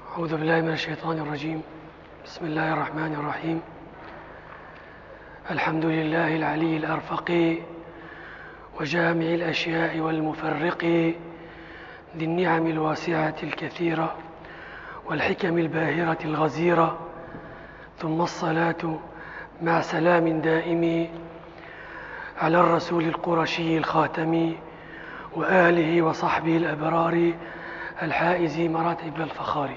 أعوذ بالله من الشيطان الرجيم. بسم الله الرحمن الرحيم. الحمد لله العلي الأرفق وجامع الأشياء والمفرق ذي النعم الواسعة الكثيرة والحكم الباهرة الغزيرة، ثم الصلاة مع سلام دائم على الرسول القرشي الخاتم وآله وصحبه الأبرار الحائز مراتب الفخار.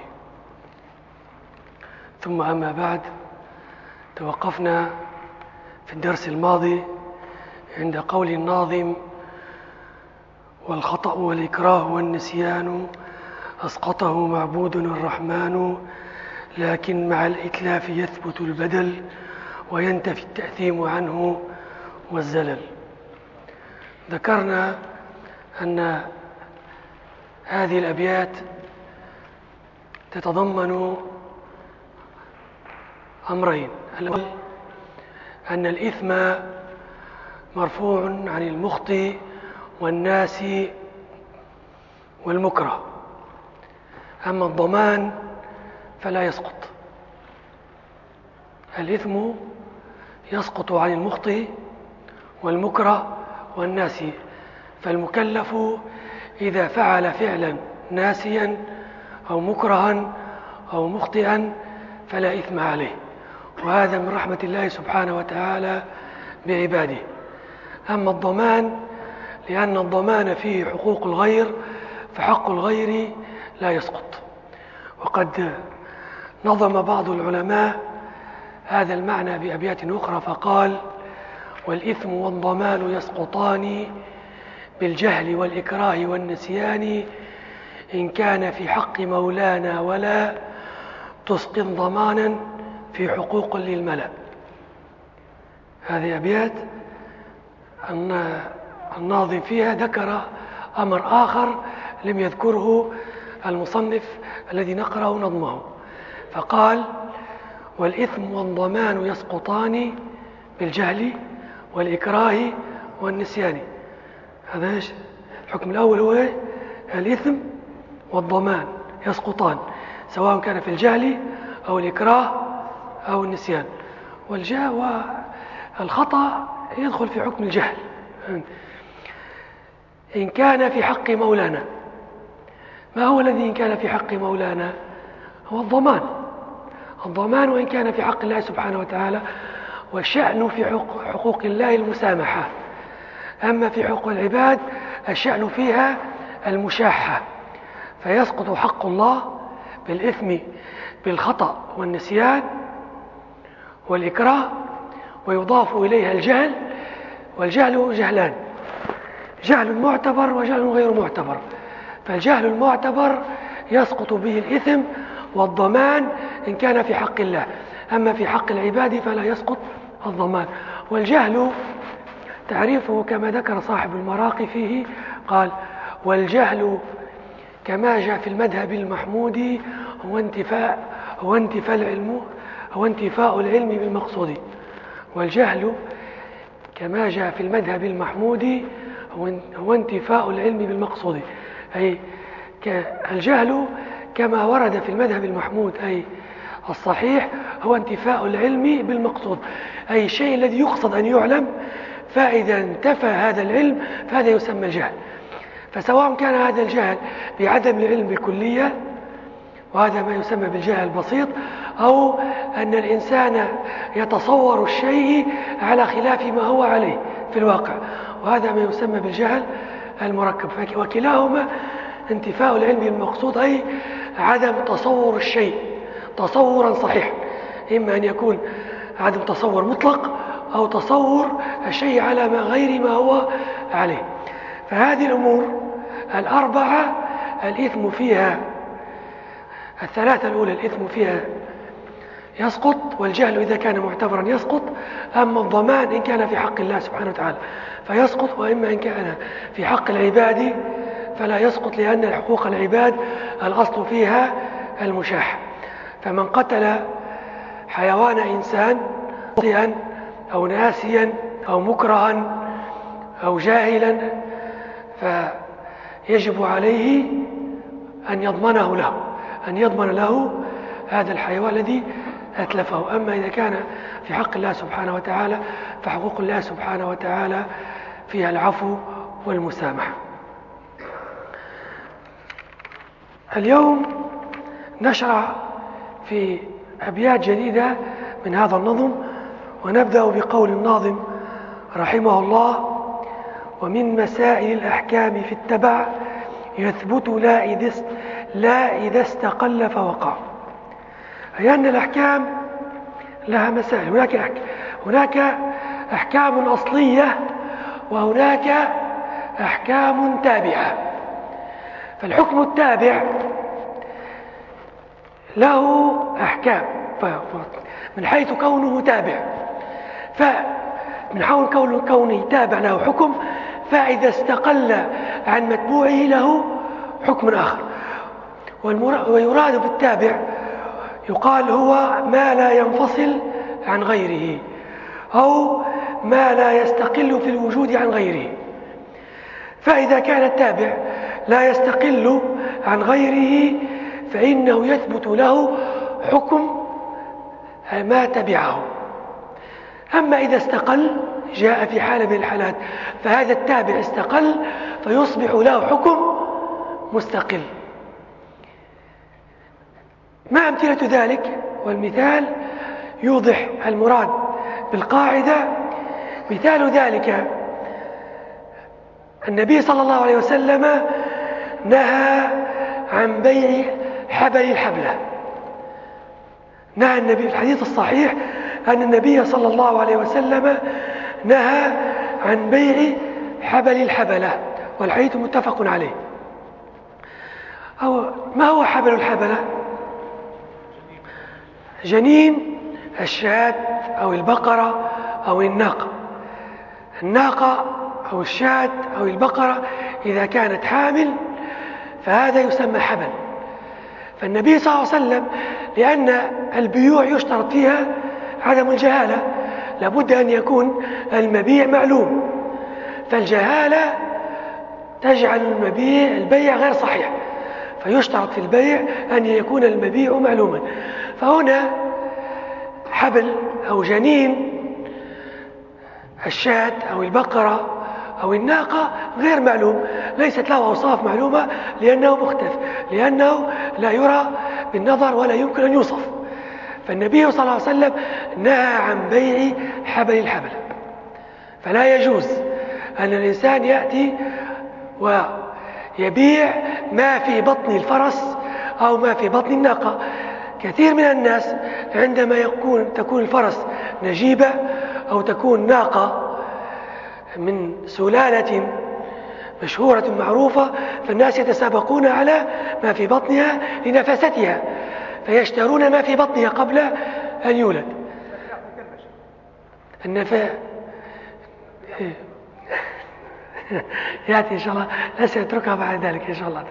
ثم أما بعد، توقفنا في الدرس الماضي عند قول الناظم: والخطأ والإكراه والنسيان أسقطه معبود الرحمن، لكن مع الإتلاف يثبت البدل وينتفي التأثيم عنه والزلل. ذكرنا أن هذه الأبيات تتضمن أمرين: الأول أن الإثم مرفوع عن المخطئ والناس والمكره، أما الضمان فلا يسقط. الإثم يسقط عن المخطئ والمكره والناس، فالمكلف إذا فعل فعلا ناسيا أو مكرها أو مخطئا فلا إثم عليه، وهذا من رحمة الله سبحانه وتعالى بعباده. أما الضمان لأن الضمان فيه حقوق الغير، فحق الغير لا يسقط. وقد نظم بعض العلماء هذا المعنى بأبيات أخرى فقال: والإثم والضمان يسقطان بالجهل والإكراه والنسيان، إن كان في حق مولانا ولا تسقط ضمانا في حقوق للملأ. هذه أبيات الناظم فيها ذكر أمر آخر لم يذكره المصنف الذي نقرأ نظمه، فقال: والإثم والضمان يسقطان بالجهل والإكراه والنسيان. هذا إيش؟ الحكم الأول هو إيه؟ الإثم والضمان يسقطان، سواء كان في الجهل أو الإكراه أو النسيان. والخطأ يدخل في حكم الجهل. إن كان في حق مولانا، ما هو الذي إن كان في حق مولانا؟ هو الضمان وإن كان في حق الله سبحانه وتعالى، والشأن في حقوق الله المسامحة، أما في حقوق العباد الشأن فيها المشاحة، فيسقط حق الله بالإثم بالخطأ والنسيان والإكراه، ويضاف إليها الجهل، والجهل جهلان: جهل معتبر وجهل غير معتبر. فالجهل المعتبر يسقط به الإثم والضمان إن كان في حق الله، أما في حق العباد فلا يسقط الضمان. والجهل تعريفه كما ذكر صاحب المراقي فيه، قال: والجهل كما جاء في المذهب المحمود هو انتفاء العلم بالمقصود. والجهل كما جاء في المذهب المحمود هو انتفاء العلم بالمقصود، أي الجهل كما ورد في المذهب المحمود أي الصحيح هو انتفاء العلم بالمقصود، أي الشيء الذي يقصد أن يعلم، فإذا انتفى هذا العلم فهذا يسمى الجهل. فسواء كان هذا الجهل بعدم العلم بالكلية، وهذا ما يسمى بالجهل البسيط، أو أن الإنسان يتصور الشيء على خلاف ما هو عليه في الواقع، وهذا ما يسمى بالجهل المركب. وكلاهما انتفاء العلم بالمقصود، أي عدم تصور الشيء تصورا صحيحا، إما أن يكون عدم تصور مطلق أو تصور الشيء على غير ما هو عليه. فهذه الأمور الأربعة الإثم فيها، الثلاثة الأولى الإثم فيها يسقط، والجهل إذا كان معتبرا يسقط، أما الضمان إن كان في حق الله سبحانه وتعالى فيسقط، وإما إن كان في حق العباد فلا يسقط، لأن حقوق العباد الأصل فيها المشاحة. فمن قتل حيوان إنسان مخطئا أو ناسيا أو مكرها أو جاهلا فيجب عليه أن يضمنه له، أن يضمن له هذا الحيوان الذي أتلفه. أما إذا كان في حق الله سبحانه وتعالى فحقوق الله سبحانه وتعالى فيها العفو والمسامحة. اليوم نشرع في أبيات جديدة من هذا النظم، ونبدأ بقول الناظم رحمه الله: ومن مسائل الأحكام في التبع يثبت لا إذا استقل فوقع. أي أن الأحكام لها مسائل، هناك أحكام أصلية وهناك أحكام تابعة. فالحكم التابع له أحكام من حيث كونه تابع، فمن حيث كونه تابع له حكم، فإذا استقل عن متبوعه له حكم آخر. ويراد بالتابع يقال هو ما لا ينفصل عن غيره أو ما لا يستقل في الوجود عن غيره. فإذا كان التابع لا يستقل عن غيره فإنه يثبت له حكم ما تبعه. أما إذا استقل، جاء في حالة من الحالات فهذا التابع استقل فيصبح له حكم مستقل. ما أمثلة ذلك؟ والمثال يوضح المراد بالقاعدة. مثال ذلك النبي صلى الله عليه وسلم نهى عن بيع حبل الحبلة. نهى النبي في الحديث الصحيح أن النبي صلى الله عليه وسلم نهى عن بيع حبل الحبلة، والحديث متفق عليه. ما هو حبل الحبلة؟ جنين الشاة أو البقرة أو الناقة. الناقة أو الشاة أو البقرة إذا كانت حامل فهذا يسمى حبل. فالنبي صلى الله عليه وسلم لأن البيوع يشترط فيها عدم الجهالة، لابد أن يكون المبيع معلوم، فالجهالة تجعل البيع غير صحيح، فيشترط في البيع أن يكون المبيع معلوما. فهنا حبل أو جنين الشاة أو البقرة أو الناقة غير معلوم، ليست له أوصاف معلومة لأنه مختلف، لأنه لا يرى بالنظر ولا يمكن أن يوصف. فالنبي صلى الله عليه وسلم نهى عن بيع حبل الحبل. فلا يجوز أن الإنسان يأتي ويبيع ما في بطن الفرس أو ما في بطن الناقة. كثير من الناس عندما تكون الفرس نجيبة أو تكون ناقة من سلالة مشهورة معروفة، فالناس يتسابقون على ما في بطنها لنفاستها، فيشترون ما في بطنها قبل أن يولد. يأتي إن شاء الله، لا سيتركها بعد ذلك إن شاء الله.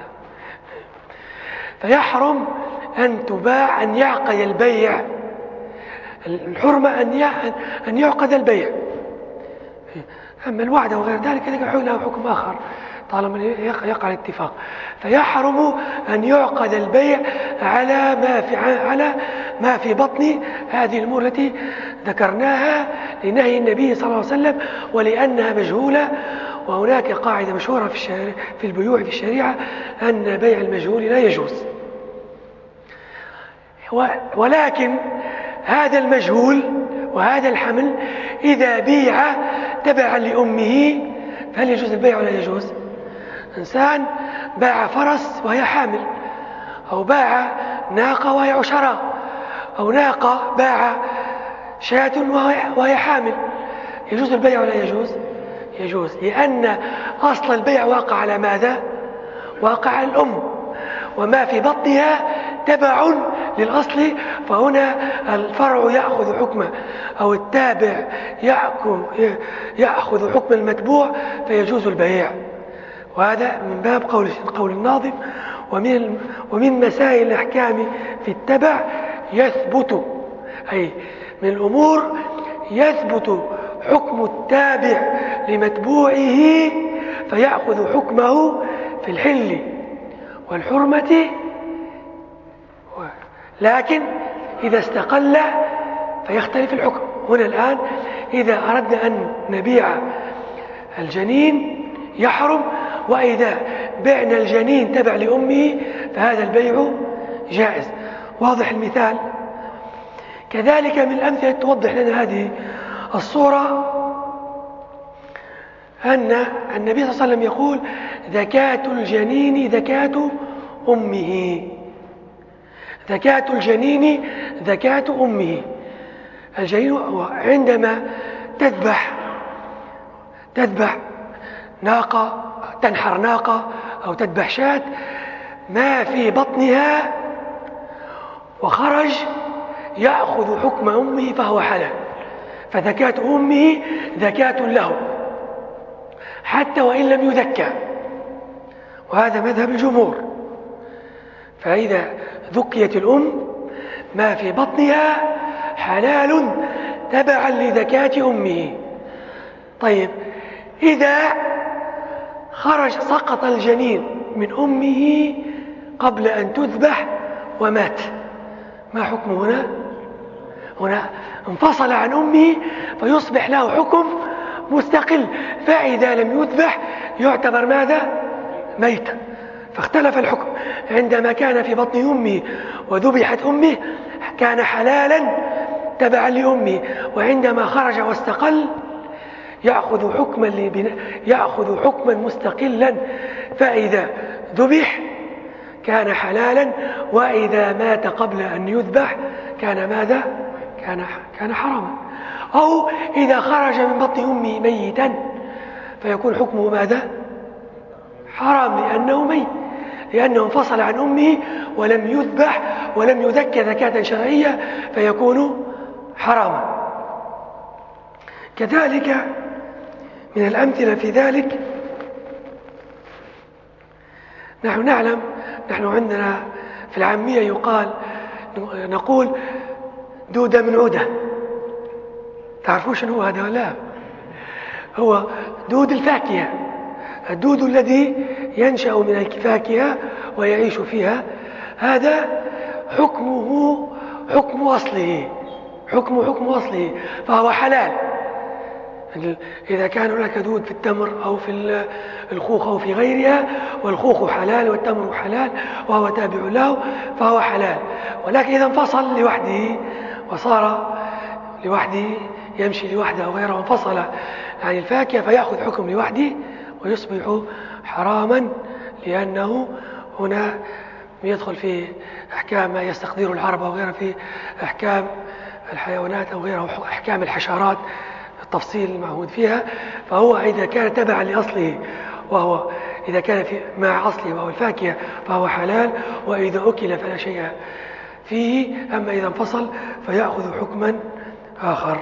فيحرم أن تباع، أن يعقد البيع، الحرمة أن يعقد البيع. أما الوعد وغير ذلك له حكم آخر طالما يقع الاتفاق. فيحرم أن يعقد البيع على ما في بطن هذه الأمور التي ذكرناها لنهي النبي صلى الله عليه وسلم ولأنها مجهولة. وهناك قاعدة مشهورة في البيوع في الشريعة أن بيع المجهول لا يجوز. ولكن هذا المجهول وهذا الحمل إذا بيع تبعا لأمه فهل يجوز البيع ولا يجوز؟ إنسان باع فرس وهي حامل، أو باع ناقة وهي عشراء، أو ناقة باع شاة وهي حامل، يجوز البيع ولا يجوز؟ يجوز، لأن أصل البيع واقع على ماذا؟ واقع على الأم، وما في بطنها تبع للأصل، فهنا الفرع يأخذ حكمه أو التابع يأخذ حكم المتبوع فيجوز البيع. وهذا من باب قول الناظم: ومن مسائل الأحكام في التبع يثبت، أي من الأمور يثبت حكم التابع لمتبوعه فيأخذ حكمه في الحل والحرمة لكن إذا استقل فيختلف الحكم. هنا الآن إذا أردنا أن نبيع الجنين يحرم، وإذا بعنا الجنين تبع لأمه فهذا البيع جائز. واضح المثال؟ كذلك من الأمثلة توضح لنا هذه الصورة أن النبي صلى الله عليه وسلم يقول: زكاة الجنين زكاة أمه. زكاة الجنين زكاة أمه. الجنين عندما تذبح ناقة، تنحر ناقة أو تذبح شاة، ما في بطنها وخرج يأخذ حكم أمه فهو حلال، فزكاة أمه زكاة له حتى وإن لم يزكى، وهذا مذهب الجمهور. فإذا ذكيت الأم ما في بطنها حلال تبعا لزكاة أمه. طيب، إذا سقط الجنين من أمه قبل أن تذبح ومات، ما حكمه هنا؟ هنا انفصل عن أمه فيصبح له حكم مستقل، فإذا لم يذبح يعتبر ماذا؟ ميتا. فاختلف الحكم. عندما كان في بطن أمه وذبحت أمه كان حلالا تبعا لأمه، وعندما خرج واستقل يأخذ حكما مستقلا، فإذا ذبح كان حلالا، وإذا مات قبل أن يذبح كان ماذا؟ كان حراما. أو إذا خرج من بطن أمه ميتا فيكون حكمه ماذا؟ حرام، لأنه ميت، لأنه انفصل عن أمه ولم يذبح ولم يزكى زكاة شرعية فيكون حراما. كذلك من الأمثلة في ذلك، نحن نعلم، نحن عندنا في العامية نقول دودة من عودة. تعرفون شنو هذا ولا؟ هو دود الفاكهة، الدود الذي ينشأ من الفاكهة ويعيش فيها، هذا حكمه حكم أصله، حكم أصله، فهو حلال. إذا كان هناك دود في التمر أو في الخوخ أو في غيرها، والخوخ حلال والتمر حلال وهو تابع له فهو حلال. ولكن إذا انفصل لوحده وصار لوحده يمشي لوحده أو غيره، انفصل عن الفاكهة فيأخذ حكم لوحده ويصبح حراما، لأنه هنا يدخل في أحكام ما يستقدره العرب أو غيره، في أحكام الحيوانات أو غيره، أحكام الحشرات التفصيل المعهود فيها. فهو إذا كان تبعا لأصله، وهو إذا كان مع أصله وهو الفاكهة فهو حلال، وإذا أكل فلا شيء فيه. أما إذا انفصل فيأخذ حكما آخر.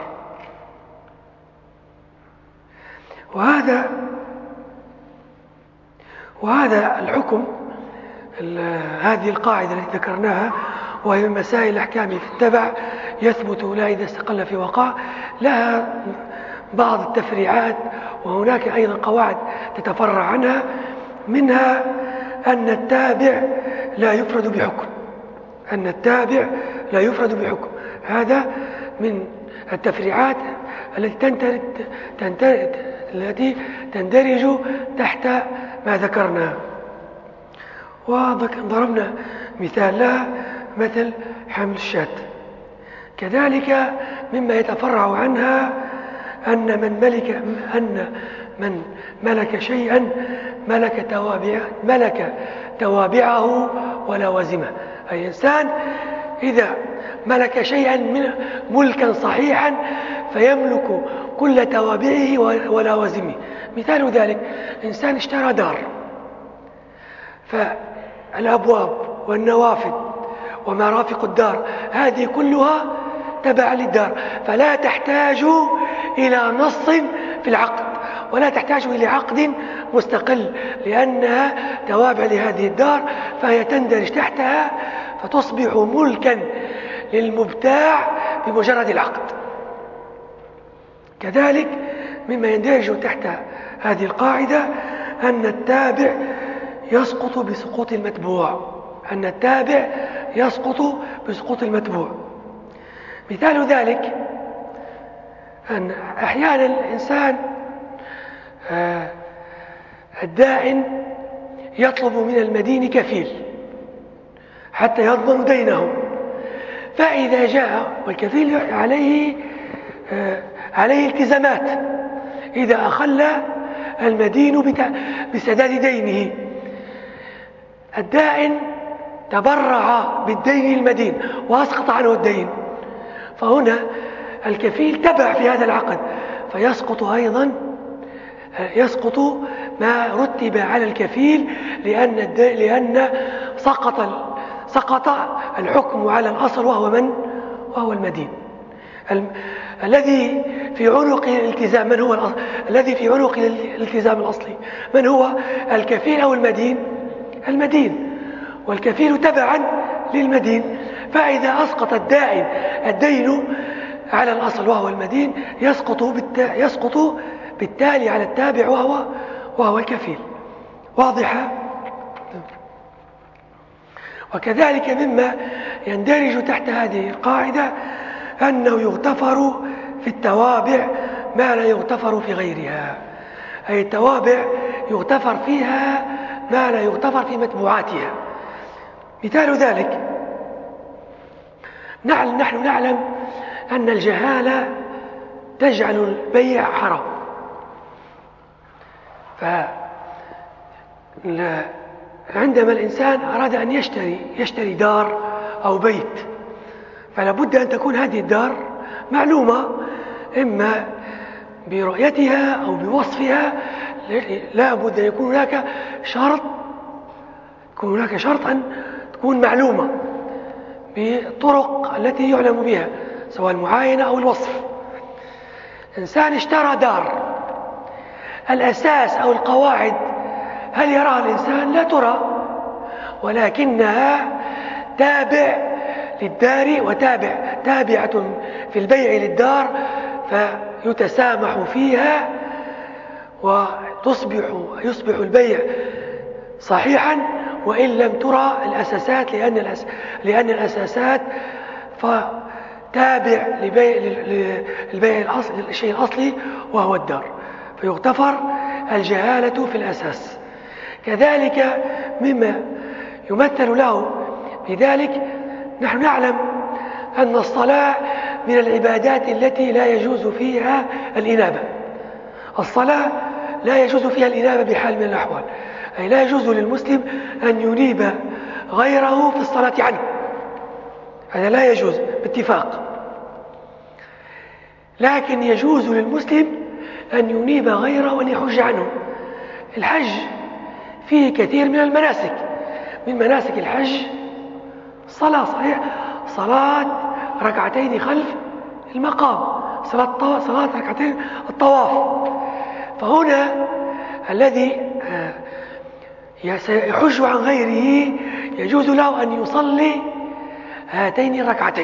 وهذا الحكم، هذه القاعدة التي ذكرناها وهي من مسائل الأحكام في التبع، يثبت لا إذا استقل في وقع، لها بعض التفريعات، وهناك أيضا قواعد تتفرع عنها، منها أن التابع لا يفرد بحكم، أن التابع لا يفرد بحكم. هذا من التفريعات التي تندرج تحت ما ذكرنا. وضربنا مثال لها مثل حمل الشاة. كذلك مما يتفرع عنها أن من ملك شيئا ملك توابعه ولوازمه. أي إنسان إذا ملك شيئا ملكا صحيحا فيملك كل توابعه ولوازمه. مثال ذلك إنسان اشترى دار، فالأبواب والنوافذ ومرافق الدار هذه كلها تبع للدار، فلا تحتاج إلى نص في العقد ولا تحتاج إلى عقد مستقل، لأنها توابع لهذه الدار، فهي تندرج تحتها فتصبح ملكا للمبتاع بمجرد العقد. كذلك مما يندرج تحت هذه القاعدة أن التابع يسقط بسقوط المتبوع، أن التابع يسقط بسقوط المتبوع. مثال ذلك أن أحيانا الإنسان الدائن يطلب من المدين كفيل حتى يضمن دينه، فإذا جاء والكفيل عليه التزامات، إذا أخل المدين بسداد دينه، الدائن تبرع بالدين المدين وأسقط عنه الدين، فهنا الكفيل تبع في هذا العقد، فيسقط أيضا ما رتب على الكفيل، لأن سقط الحكم على الأصل وهو المدين. الذي في عنق الالتزام من هو الذي في عنق الالتزام الأصلي من هو؟ الكفيل أو المدين؟ المدين، والكفيل تبعا للمدين، فإذا أسقط الدائن الدين على الأصل وهو المدين يسقط بالتالي على التابع وهو الكفيل. واضحة؟ وكذلك مما يندرج تحت هذه القاعدة أنه يغتفر في التوابع ما لا يغتفر في غيرها، أي التوابع يغتفر فيها ما لا يغتفر في متبوعاتها. مثال ذلك نحن نعلم أن الجهالة تجعل البيع حرام، فعندما الإنسان أراد أن يشتري دار أو بيت، فلا بد أن تكون هذه الدار معلومة، إما برؤيتها أو بوصفها، لا بد أن يكون هناك شرط أن تكون معلومة بالطرق التي يعلم بها، سواء المعاينة أو الوصف. إنسان اشترى دار، الأساس أو القواعد هل يراها الإنسان؟ لا ترى، ولكنها تابع للدار تابعة في البيع للدار، فيتسامح فيها ويصبح البيع صحيحا وإن لم ترى الأساسات، لأن الأساسات تابع للشيء الأصلي وهو الدار، فيغتفر الجهالة في الأساس. كذلك مما يمثل له بذلك، نحن نعلم أن الصلاة من العبادات التي لا يجوز فيها الإنابة. الصلاة لا يجوز فيها الإنابة بحال من الأحوال، أي لا يجوز للمسلم أن ينيب غيره في الصلاة عنه، هذا لا يجوز باتفاق. لكن يجوز للمسلم أن ينيب غيره وأن يحج عنه. الحج فيه كثير من المناسك، من مناسك الحج الصلاة، صحيح، صلاة ركعتين خلف المقام، صلاة ركعتين الطواف. فهنا الذي يحج عن غيره يجوز له أن يصلي هاتين الركعتين،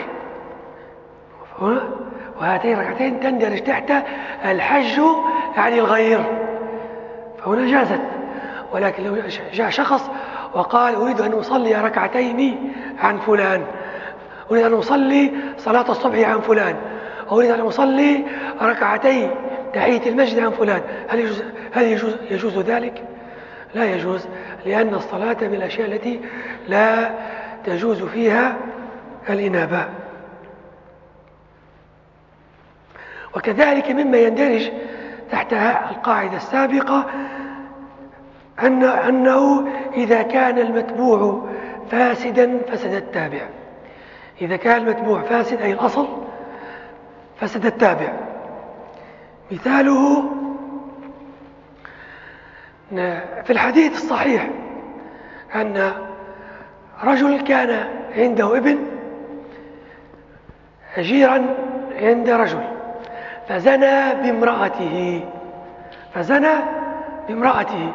وهاتين الركعتين تندرج تحت الحج عن الغير، فهنا جازت. ولكن لو جاء شخص وقال أريد أن أصلي ركعتين عن فلان، أريد أن أصلي صلاة الصبح عن فلان، أريد أن أصلي ركعتي تحية المسجد عن فلان، هل يجوز ذلك؟ لا يجوز، لأن الصلاة من الأشياء التي لا تجوز فيها الإنابة. وكذلك مما يندرج تحت القاعدة السابقة أنه إذا كان المتبوع فاسدا فسد التابع. إذا كان المتبوع فاسد أي الأصل فسد التابع. مثاله في الحديث الصحيح أن رجل كان عنده ابن أجيرا عند رجل، فزنى بامرأته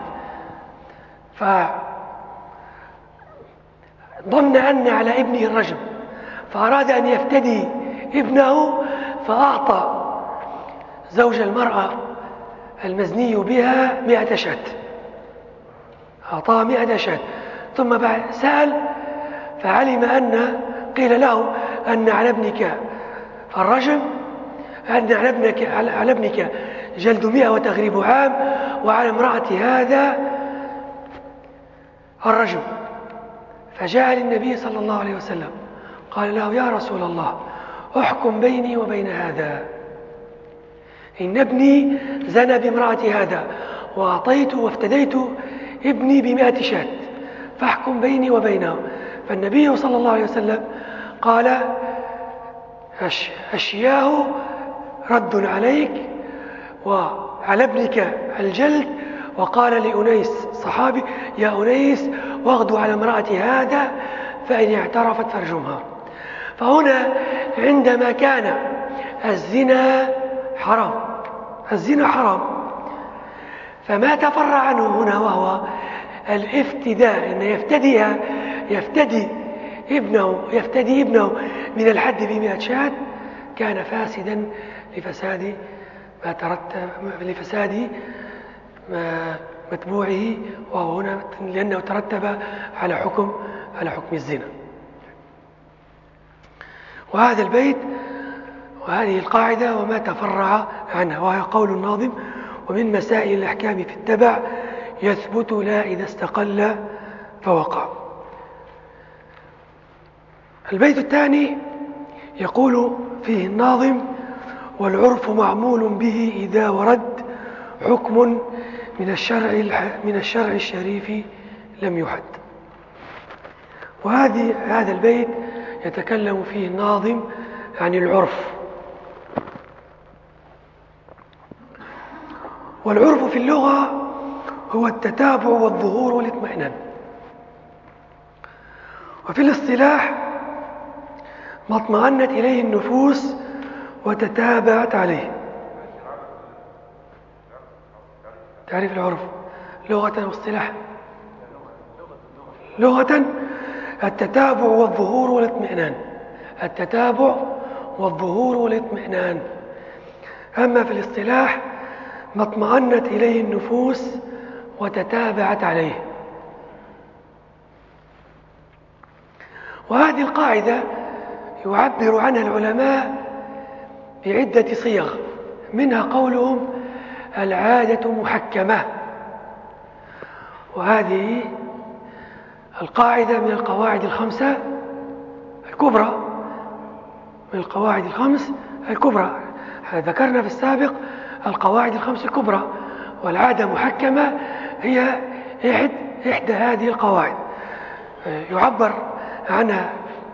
فظن أن على ابنه الرجم، فأراد أن يفتدي ابنه، فأعطى زوج المرأة المزني بها 100 شاة، أعطاه 100 شاة، ثم بعد سأل فعلم أن قيل له أن على ابنك الرجم، أن على ابنك جلد 100 وتغريب عام، وعلى امرأة هذا الرجم. فجاء للنبي صلى الله عليه وسلم قال له: يا رسول الله، احكم بيني وبين هذا، إن ابني زنى بامرأة هذا، وأعطيت وافتديت ابني ب100 شاة، فاحكم بيني وبينه. فالنبي صلى الله عليه وسلم قال: الشياه رد عليك، وعلى ابنك الجلد. وقال لأنيس صحابي: يا أنيس، واغدو على امرأة هذا، فإن اعترفت فارجمها. فهنا عندما كان الزنا حرام، فما تفرع عنه هنا وهو الافتداء، أن يفتدي ابنه من الحد ب100 شاة، كان فاسدا لفساد متبوعه، وهو هنا لأنه ترتب على حكم الزنا. وهذا البيت وهذه القاعدة وما تفرع عنها، وهي قول الناظم: ومن مسائل الأحكام في التبع يثبت لا إذا استقل فوقع. البيت الثاني يقول فيه الناظم: والعرف معمول به إذا ورد حكم من الشرع الشريف لم يحد. هذا البيت يتكلم فيه الناظم عن العرف. والعرف في اللغة هو التتابع والظهور والاطمئنان، وفي الاصطلاح ما اطمأنت إليه النفوس وتتابعت عليه. تعريف العرف لغة واصطلاحا: لغة التتابع والظهور والاطمئنان، التتابع والظهور والاطمئنان. أما في الاصطلاح ما اطمأنت إليه النفوس وتتابعت عليه. وهذه القاعدة يعبر عنها العلماء بعدة صيغ، منها قولهم: العادة محكمة. وهذه القاعدة من القواعد الخمسة الكبرى، من القواعد الخمس الكبرى. ذكرنا في السابق القواعد الخمس الكبرى، والعادة محكمة هي إحدى هذه القواعد. يعبر عنها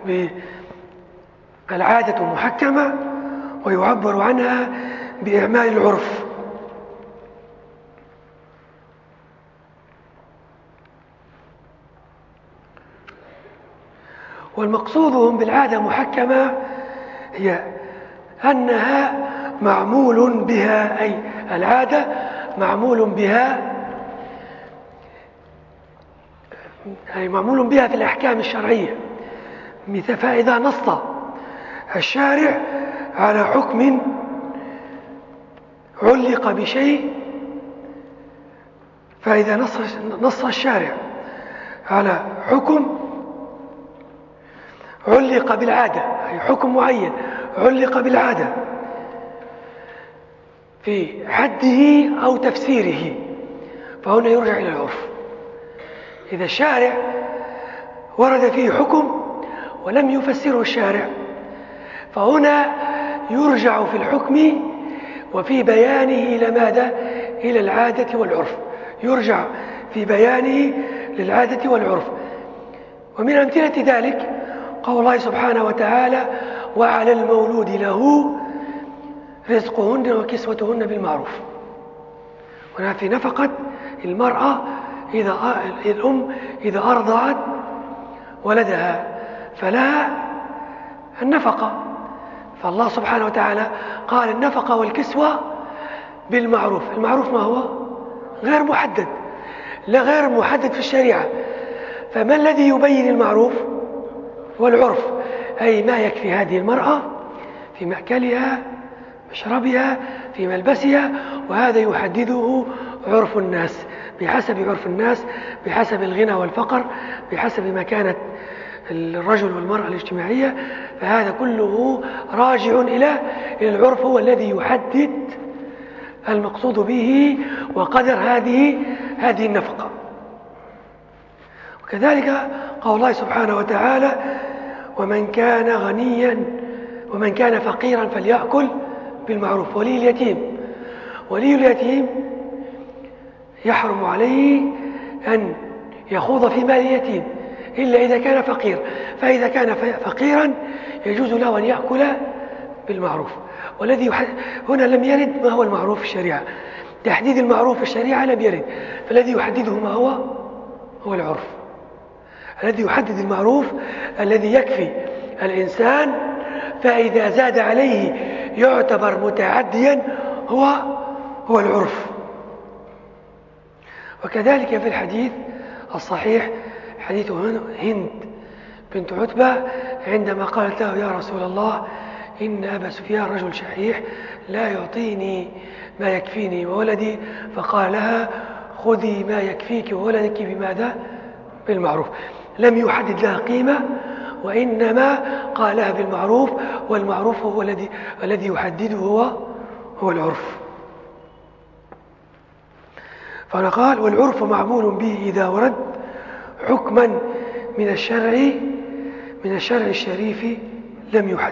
بالعادة محكمة، ويعبر عنها بإعمال العرف. والمقصود بالعادة محكمة هي أنها معمول بها، أي العادة معمول بها، أي معمول بها في الأحكام الشرعية. فإذا نص الشارع على حكم علق بشيء، فإذا نص الشارع على حكم علق بالعادة، أي حكم معين علق بالعادة في حده أو تفسيره، فهنا يرجع إلى العرف. إذا الشارع ورد فيه حكم ولم يفسره الشارع، فهنا يرجع في الحكم وفي بيانه إلى ماذا؟ إلى العادة والعرف. يرجع في بيانه للعادة والعرف. ومن أمثلة ذلك قول الله سبحانه وتعالى: وعلى المولود له رزقهن وكسوتهن بالمعروف. هنا في نفقة المرأة الأم إذا أرضعت ولدها فلها النفقة، فالله سبحانه وتعالى قال النفقة والكسوة بالمعروف. المعروف ما هو؟ غير محدد، لا غير محدد في الشريعة. فما الذي يبين المعروف؟ والعرف، أي ما يكفي هذه المرأة في مأكلها، مشربها، في ملبسها، وهذا يحدده عرف الناس، بحسب عرف الناس، بحسب الغنى والفقر، بحسب مكانة الرجل والمرأة الاجتماعية، فهذا كله راجع إلى العرف، هو الذي يحدد المقصود به وقدر هذه النفقة. وكذلك قول الله سبحانه وتعالى: ومن كان غنيا ومن كان فقيرا فليأكل بالمعروف. ولي اليتيم يحرم عليه أن يخوض في مال اليتيم إلا إذا كان فقير، فإذا كان فقيرا يجوز له أن يأكل بالمعروف. والذي هنا لم يرد ما هو المعروف في الشريعة، تحديد المعروف في الشريعة لم يرد، فالذي يحدده ما هو العرف. الذي يحدد المعروف الذي يكفي الإنسان، فإذا زاد عليه يعتبر متعديا هو العرف. وكذلك في الحديث الصحيح حديث هند بنت عتبة عندما قالت له: يا رسول الله، إن أبا سفيان رجل شحيح لا يعطيني ما يكفيني وولدي، فقال لها: خذي ما يكفيك وولدك بماذا؟ بالمعروف. لم يحدد لها قيمة، وإنما قالها بالمعروف، والمعروف هو الذي يحدده هو العرف. فأنا قال: والعرف معمول به إذا ورد حكما من الشرع الشريف لم يحد.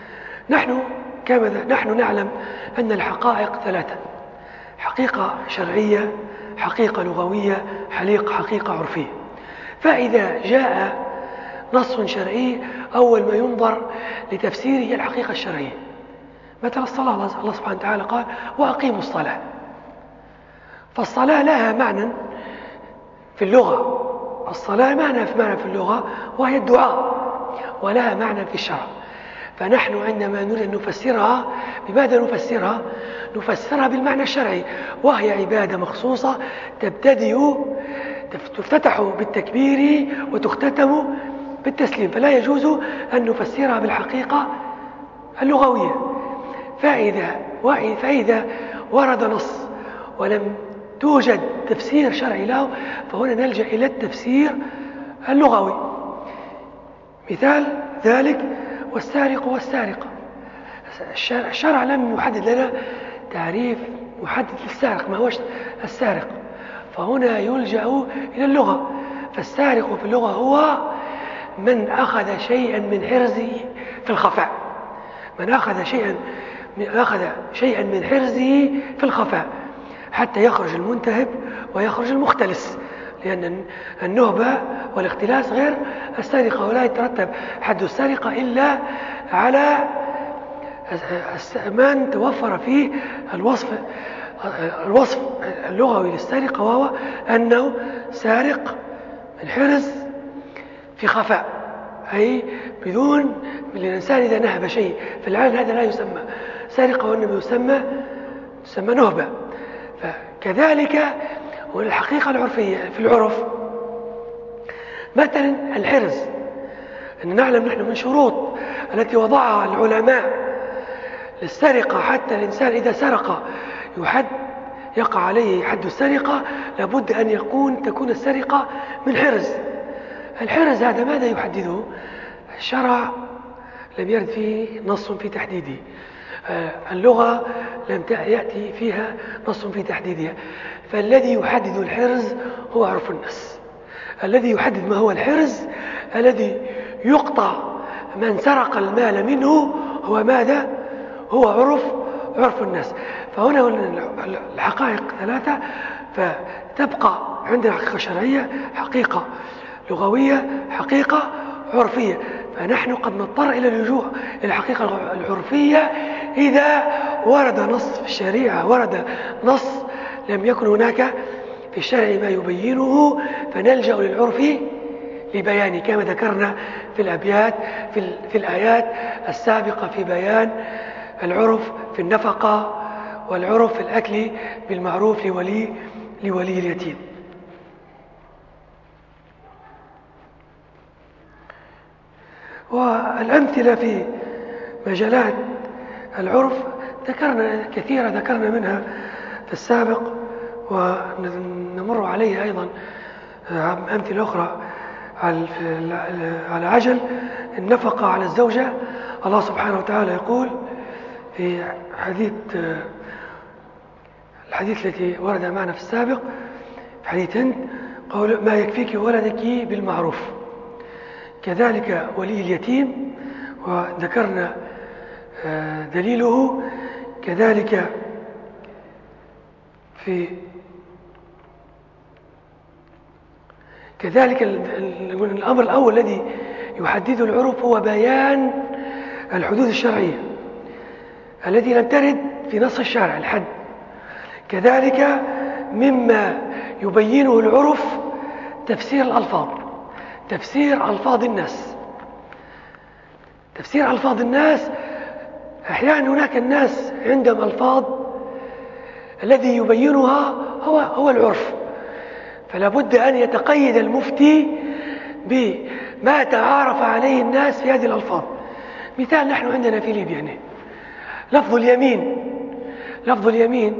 نحن نعلم أن الحقائق ثلاثة: حقيقة شرعية، حقيقة لغوية، حقيقة عرفية. فإذا جاء نص شرعي أول ما ينظر لتفسيره الحقيقة الشرعية. مثل الصلاة، الله سبحانه وتعالى قال: وأقيموا الصلاة. فالصلاة لها معنى في اللغة، الصلاة معنى في اللغة وهي الدعاء، ولها معنى في الشرع. فنحن عندما نريد أن نفسرها، بماذا نفسرها؟ نفسرها بالمعنى الشرعي، وهي عبادة مخصوصة تفتتح بالتكبير وتختتم بالتسليم، فلا يجوز أن نفسرها بالحقيقة اللغوية. فإذا ورد نص ولم توجد تفسير شرعي له، فهنا نلجأ إلى التفسير اللغوي. مثال ذلك: والسارق والسارقة. الشرع لم يحدد لنا تعريف محدد للسارق، ما هو السارق، فهنا يلجأ إلى اللغة. فالسارق في اللغة هو من أخذ شيئا من حرزه في الخفاء، من أخذ شيئا من حرزه في الخفاء حتى يخرج المنتهب ويخرج المختلس، لأن النهبة والاختلاس غير السرقة، ولا يترتب حد السرقة إلا على من توفر فيه الوصف اللغوي للسرقة، وهو أنه سارق من حرز في خفاء، أي بدون الإنسان إذا نهب شيء في العلن هذا لا يسمى سرقة، وإنما يسمى نهبة. فكذلك والحقيقة العرفية في العرف، مثلا الحرز، أن نعلم نحن من شروط التي وضعها العلماء للسرقة حتى الإنسان إذا سرق يقع عليه حد السرقة، لابد أن تكون السرقة من حرز. الحرز هذا ماذا يحدده؟ الشرع لم يرد فيه نص في تحديده، اللغة لم يأتي فيها نص في تحديدها، فالذي يحدد الحرز هو عرف الناس. الذي يحدد ما هو الحرز الذي يقطع من سرق المال منه هو ماذا؟ هو عرف الناس. فهنا الحقائق ثلاثة، فتبقى عندنا حقيقة شرعية، حقيقة لغوية، حقيقة عرفية. فنحن قد نضطر إلى اللجوء إلى الحقيقة العرفية إذا ورد نص في الشريعة، ورد نص لم يكن هناك في الشرع ما يبينه، فنلجأ للعرف لبيانه، كما ذكرنا في الآيات السابقة في بيان العرف في النفقة، والعرف في الأكل بالمعروف لولي اليتيم. والأمثلة في مجالات العرف ذكرنا منها في السابق، ونمر عليها أيضا أمثلة أخرى على عجل النفقة على الزوجة. الله سبحانه وتعالى يقول في الحديث التي ورد معنا في السابق في حديث هند، قول ما يكفيك ولدك بالمعروف. كذلك ولي اليتيم، وذكرنا دليله كذلك كذلك الأمر الأول الذي يحدده العرف هو بيان الحدود الشرعية التي لم ترد في نص الشرع الحد. كذلك مما يبينه العرف تفسير الألفاظ، تفسير ألفاظ الناس. تفسير ألفاظ الناس، أحيانا هناك الناس عندهم ألفاظ الذي يبينها هو العرف، فلا بد أن يتقيد المفتي بما تعارف عليه الناس في هذه الألفاظ. مثال نحن عندنا في ليبيا يعني لفظ اليمين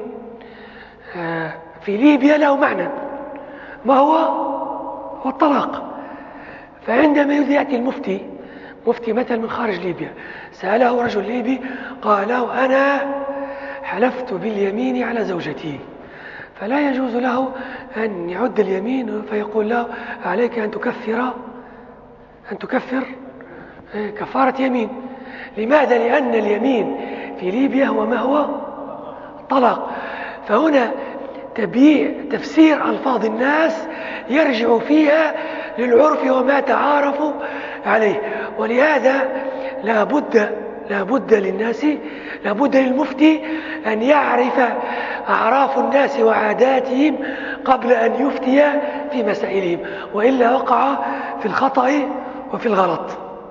في ليبيا له معنى، ما هو الطلاق. فعندما يأتي المفتي مثلا من خارج ليبيا، سأله رجل ليبي قال له أنا حلفت باليمين على زوجتي، فلا يجوز له أن يعد اليمين فيقول له عليك أن تكفر كفارة يمين. لماذا؟ لأن اليمين في ليبيا هو ما هو الطلاق. فهنا تفسير ألفاظ الناس يرجع فيها للعرف وما تعارفوا عليه. ولهذا لا بد للمفتي أن يعرف أعراف الناس وعاداتهم قبل أن يفتي في مسائلهم، وإلا وقع في الخطأ وفي الغلط.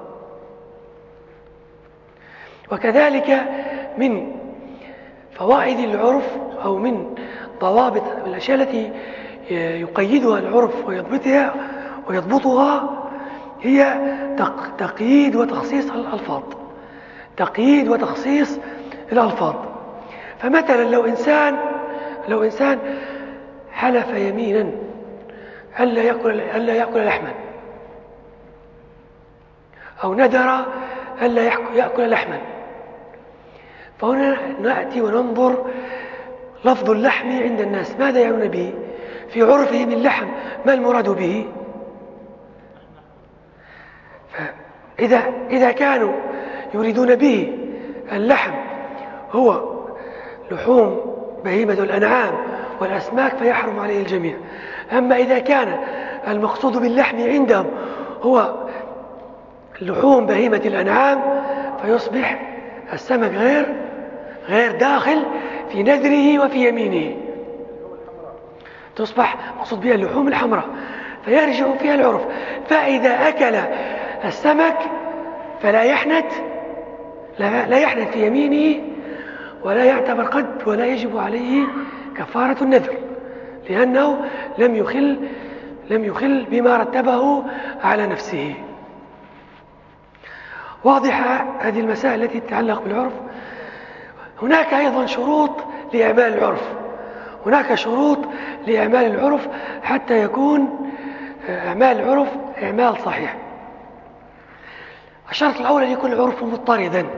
وكذلك من فوائد العرف أو من ضوابط الأشياء التي يقيدها العرف ويضبطها هي تقييد وتخصيص الألفاظ. تقييد وتخصيص الألفاظ. فمثلا لو إنسان حلف يمينا ألا يأكل لحما، أو ندر ألا يأكل لحما، فهنا نأتي وننظر لفظ اللحم عند الناس ماذا يعنون به في عرفهم اللحم، ما المراد به؟ فإذا كانوا يريدون به اللحم هو لحوم بهيمة الأنعام والأسماك فيحرم عليه الجميع. أما إذا كان المقصود باللحم عندهم هو لحوم بهيمة الأنعام فيصبح السمك غير داخل في نذره وفي يمينه، تصبح مقصود بها اللحوم الحمراء فيرجع فيها العرف. فإذا أكل السمك فلا يحنث في يمينه ولا يعتبر قد ولا يجب عليه كفارة النذر، لأنه لم يخل بما رتبه على نفسه. واضحة هذه المسائل التي تتعلق بالعرف. هناك أيضا شروط لإعمال العرف، حتى يكون إعمال العرف إعمال صحيح. الشرط الأول أن يكون العرف مضطردا،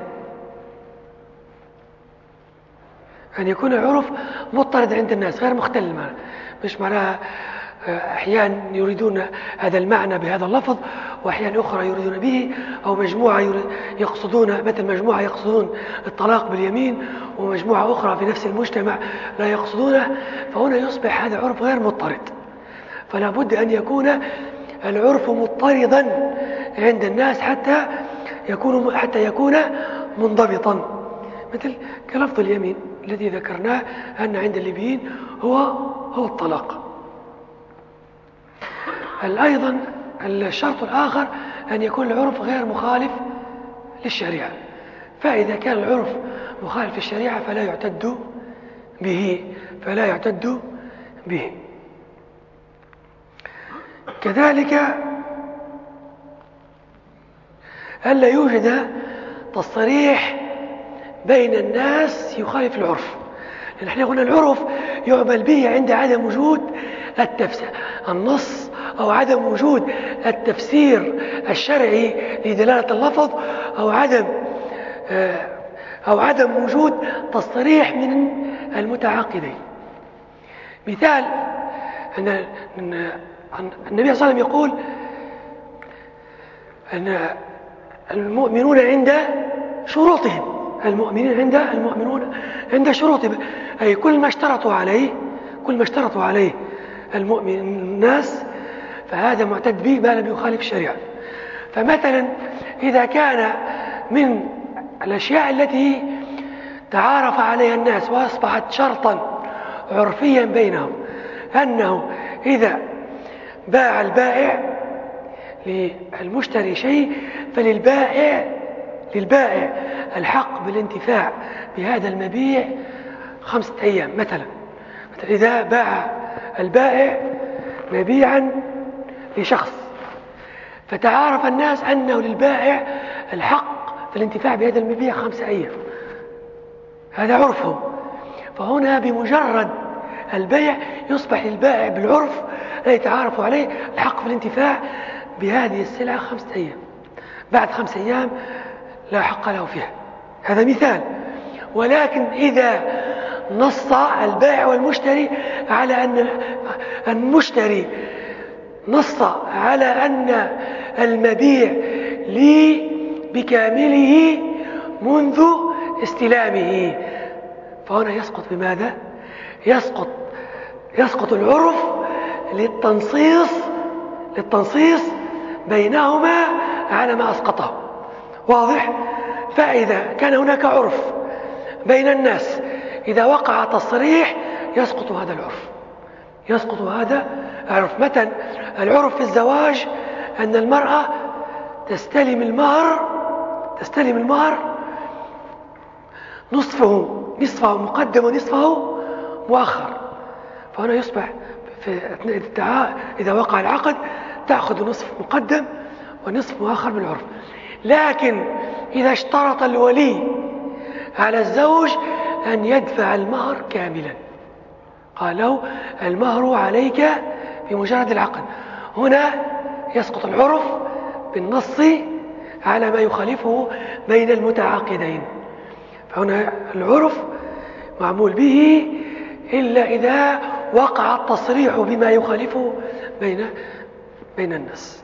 أن يكون العرف مضطرد عند الناس غير مختل. مش معناها أحيانا يريدون هذا المعنى بهذا اللفظ وأحيانا أخرى يريدون به، أو مجموعة يقصدون الطلاق باليمين ومجموعة أخرى في نفس المجتمع لا يقصدونه، فهنا يصبح هذا عرف غير مضطرد. فلا بد أن يكون العرف مضطردا عند الناس حتى يكون منضبطا، مثل كلفظ اليمين الذي ذكرناه أن عند الليبيين هو الطلاق. أيضا الشرط الآخر أن يكون العرف غير مخالف للشريعة، فإذا كان العرف مخالف للشريعة فلا يعتد به. كذلك ألا يوجد تصريح بين الناس يخالف العرف، لأن احنا قلنا العرف يعمل به عند عدم وجود النص أو عدم وجود التفسير الشرعي لدلالة اللفظ، أو عدم وجود تصريح من المتعاقدين. مثال أن النبي صلى الله عليه وسلم يقول أن المؤمنون عند شروطهم، المؤمنون عند شروطهم، أي كل ما اشترطوا عليه المؤمن الناس فهذا معتد به ما لم يخالف الشريعة. فمثلا إذا كان من الأشياء التي تعارف عليها الناس وأصبحت شرطا عرفيا بينهم أنه إذا باع البائع للمشتري شيء للبائع الحق بالانتفاع بهذا المبيع 5 أيام. مثلا إذا باع البائع مبيعا لشخص فتعارف الناس أنه للبائع الحق في الانتفاع بهذا المبيع 5 أيام، هذا عرفهم. فهنا بمجرد البيع يصبح للبائع بالعرف الذي تعارفوا عليه الحق في الانتفاع بهذه السلعة 5 أيام. بعد 5 أيام لا حق له فيها. هذا مثال. ولكن إذا نص البائع والمشتري على أن المشتري نص على أن المبيع لي بكامله منذ استلامه، فهنا يسقط بماذا؟ يسقط العرف للتنصيص بينهما على ما أسقطه. واضح؟ فإذا كان هناك عرف بين الناس إذا وقع تصريح يسقط هذا العرف. مثلا العرف في الزواج أن المرأة تستلم المهر نصفه مقدم ونصفه مؤخر. فهنا يصبح إذا وقع العقد تأخذ نصف مقدم ونصف مؤخر بالعرف. لكن إذا اشترط الولي على الزوج أن يدفع المهر كاملا، قال له المهر عليك بمجرد العقد، هنا يسقط العرف بالنص على ما يخالفه بين المتعاقدين. فهنا العرف معمول به إلا إذا وقع التصريح بما يخالفه بين الناس.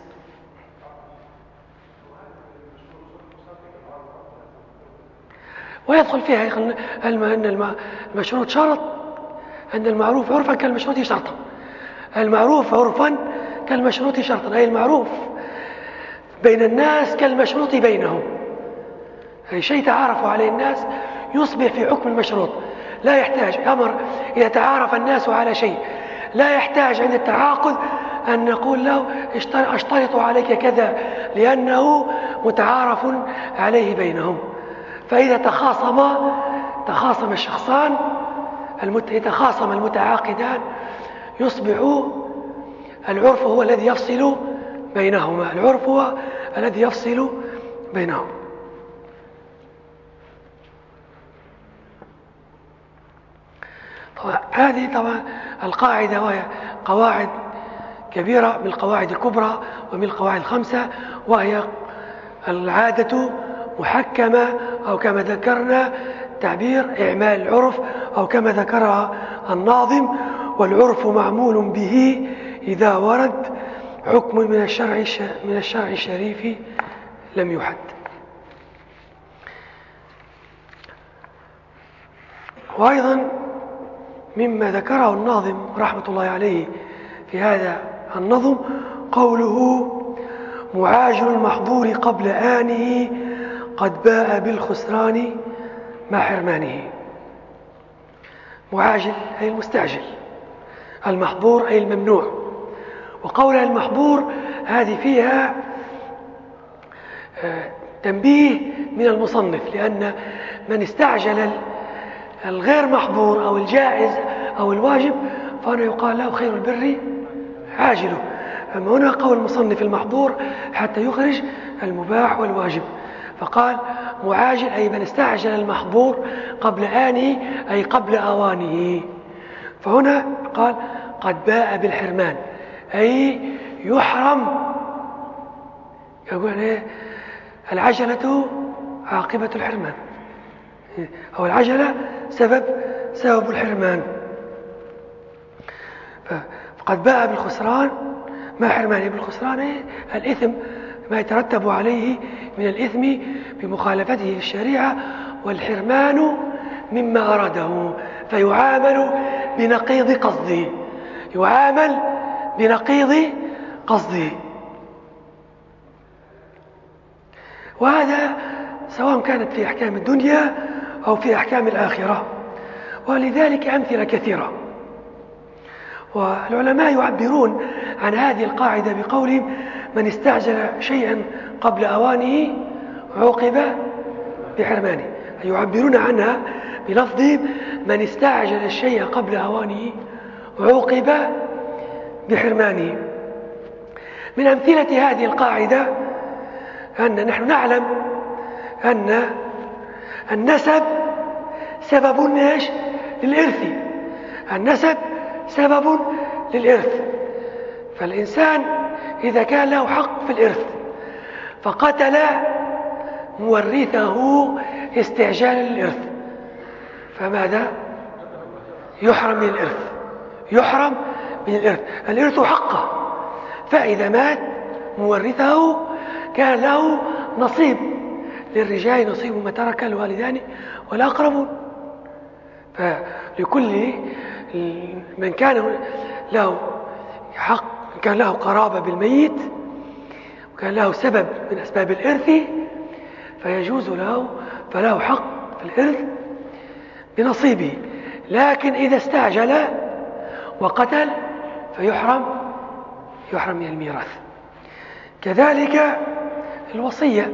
ويدخل فيها أن المشروط شرط، أن المعروف عرفا كالمشروط شرطا. المعروف عرفا كالمشروط شرطا، أي المعروف بين الناس كالمشروط بينهم، أي شيء تعارفوا عليه الناس يصبح في حكم المشروط. لا يحتاج إذا تعارف الناس على شيء لا يحتاج عند التعاقد أن نقول له أشترط عليك كذا لأنه متعارف عليه بينهم. فإذا تخاصم الشخصان يتخاصم المتعاقدان يصبح العرف هو الذي يفصل بينهما، هذه طبعا القاعدة، وهي قواعد كبيرة من القواعد الكبرى ومن القواعد 5، وهي العادة محكمة، أو كما ذكرنا تعبير إعمال العرف، أو كما ذكرها الناظم: والعرف معمول به إذا ورد حكم من الشرع الشريف لم يحد. وأيضا مما ذكره الناظم رحمة الله عليه في هذا النظم قوله: معاجل المحظور قبل آنه قد باء بالخسران مع حرمانه. معاجل أي المستعجل، المحظور أي الممنوع. وقولها المحظور هذه فيها تنبيه من المصنف، لأن من استعجل الغير محظور أو الجائز أو الواجب فهنا يقال له خير البر عاجله. أما هنا قول المصنف المحظور حتى يخرج المباح والواجب، فقال معاجل أي من استعجل المحظور قبل آنه أي قبل أوانه. فهنا قال فقد باء بالحرمان، أي يحرم. يقول إيه؟ العجلة عاقبة الحرمان، أو العجلة سبب الحرمان. فقد باء بالخسران. ما حرمان بالخسران؟ إيه؟ الإثم، ما يترتب عليه من الإثم بمخالفته للشريعة، والحرمان مما أراده، فيعامل بنقيض قصده، يعامل بنقيض قصده. وهذا سواء كانت في أحكام الدنيا أو في أحكام الآخرة، ولذلك أمثلة كثيرة. والعلماء يعبرون عن هذه القاعدة بقولهم: من استعجل شيئا قبل أوانه عوقب بحرمانه. يعبرون عنها بلفظ: من استعجل الشيء قبل أوانه عوقب بحرمانه. من أمثلة هذه القاعدة أن نحن نعلم أن النسب سبب للإرث. النسب سبب للإرث. فالإنسان إذا كان له حق في الإرث فقتل مورثه استعجالا للإرث، فماذا؟ يحرم من الإرث. يحرم من الإرث. الإرث حقه، فإذا مات مورثه كان له نصيب، للرجال نصيب ما ترك الوالدان والأقربون. فلكل من كان له حق، كان له قرابة بالميت وكان له سبب من أسباب الإرث، فيجوز له، فله حق في الإرث بنصيبه. لكن إذا استعجل وقتل فيحرم من الميراث. كذلك الوصية.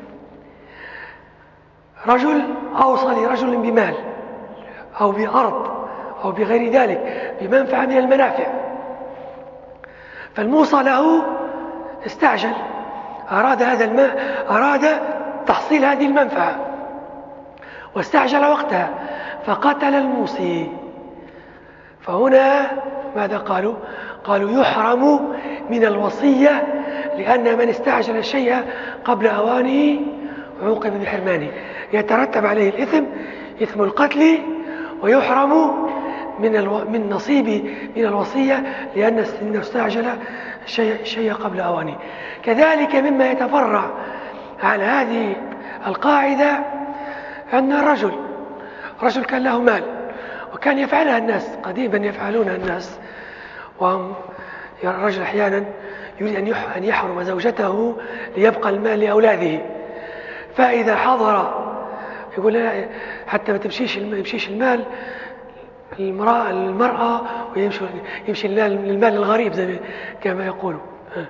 رجل أوصى لرجل بمال أو بأرض أو بغير ذلك، بمنفعة من المنافع، فالموصى له استعجل، أراد هذا الماء، أراد تحصيل هذه المنفعة واستعجل وقتها فقتل الموصي. فهنا ماذا قالوا؟ قالوا يحرم من الوصية، لأن من استعجل الشيء قبل أوانه عوقب بحرمانه، يترتب عليه الإثم، إثم القتل، ويحرم من نصيب من الوصية لأنه استعجل الشيء قبل أوانه. كذلك مما يتفرع على هذه القاعدة أن رجل كان له مال، وكان يفعلها الناس قديما، يفعلونها الناس، وهم الرجل أحيانا يريد أن يحرم زوجته ليبقى المال لأولاده، فإذا حضر يقول لا، حتى ما يمشيش المال المرأة، ويمشي المال الغريب زي كما يقولوا.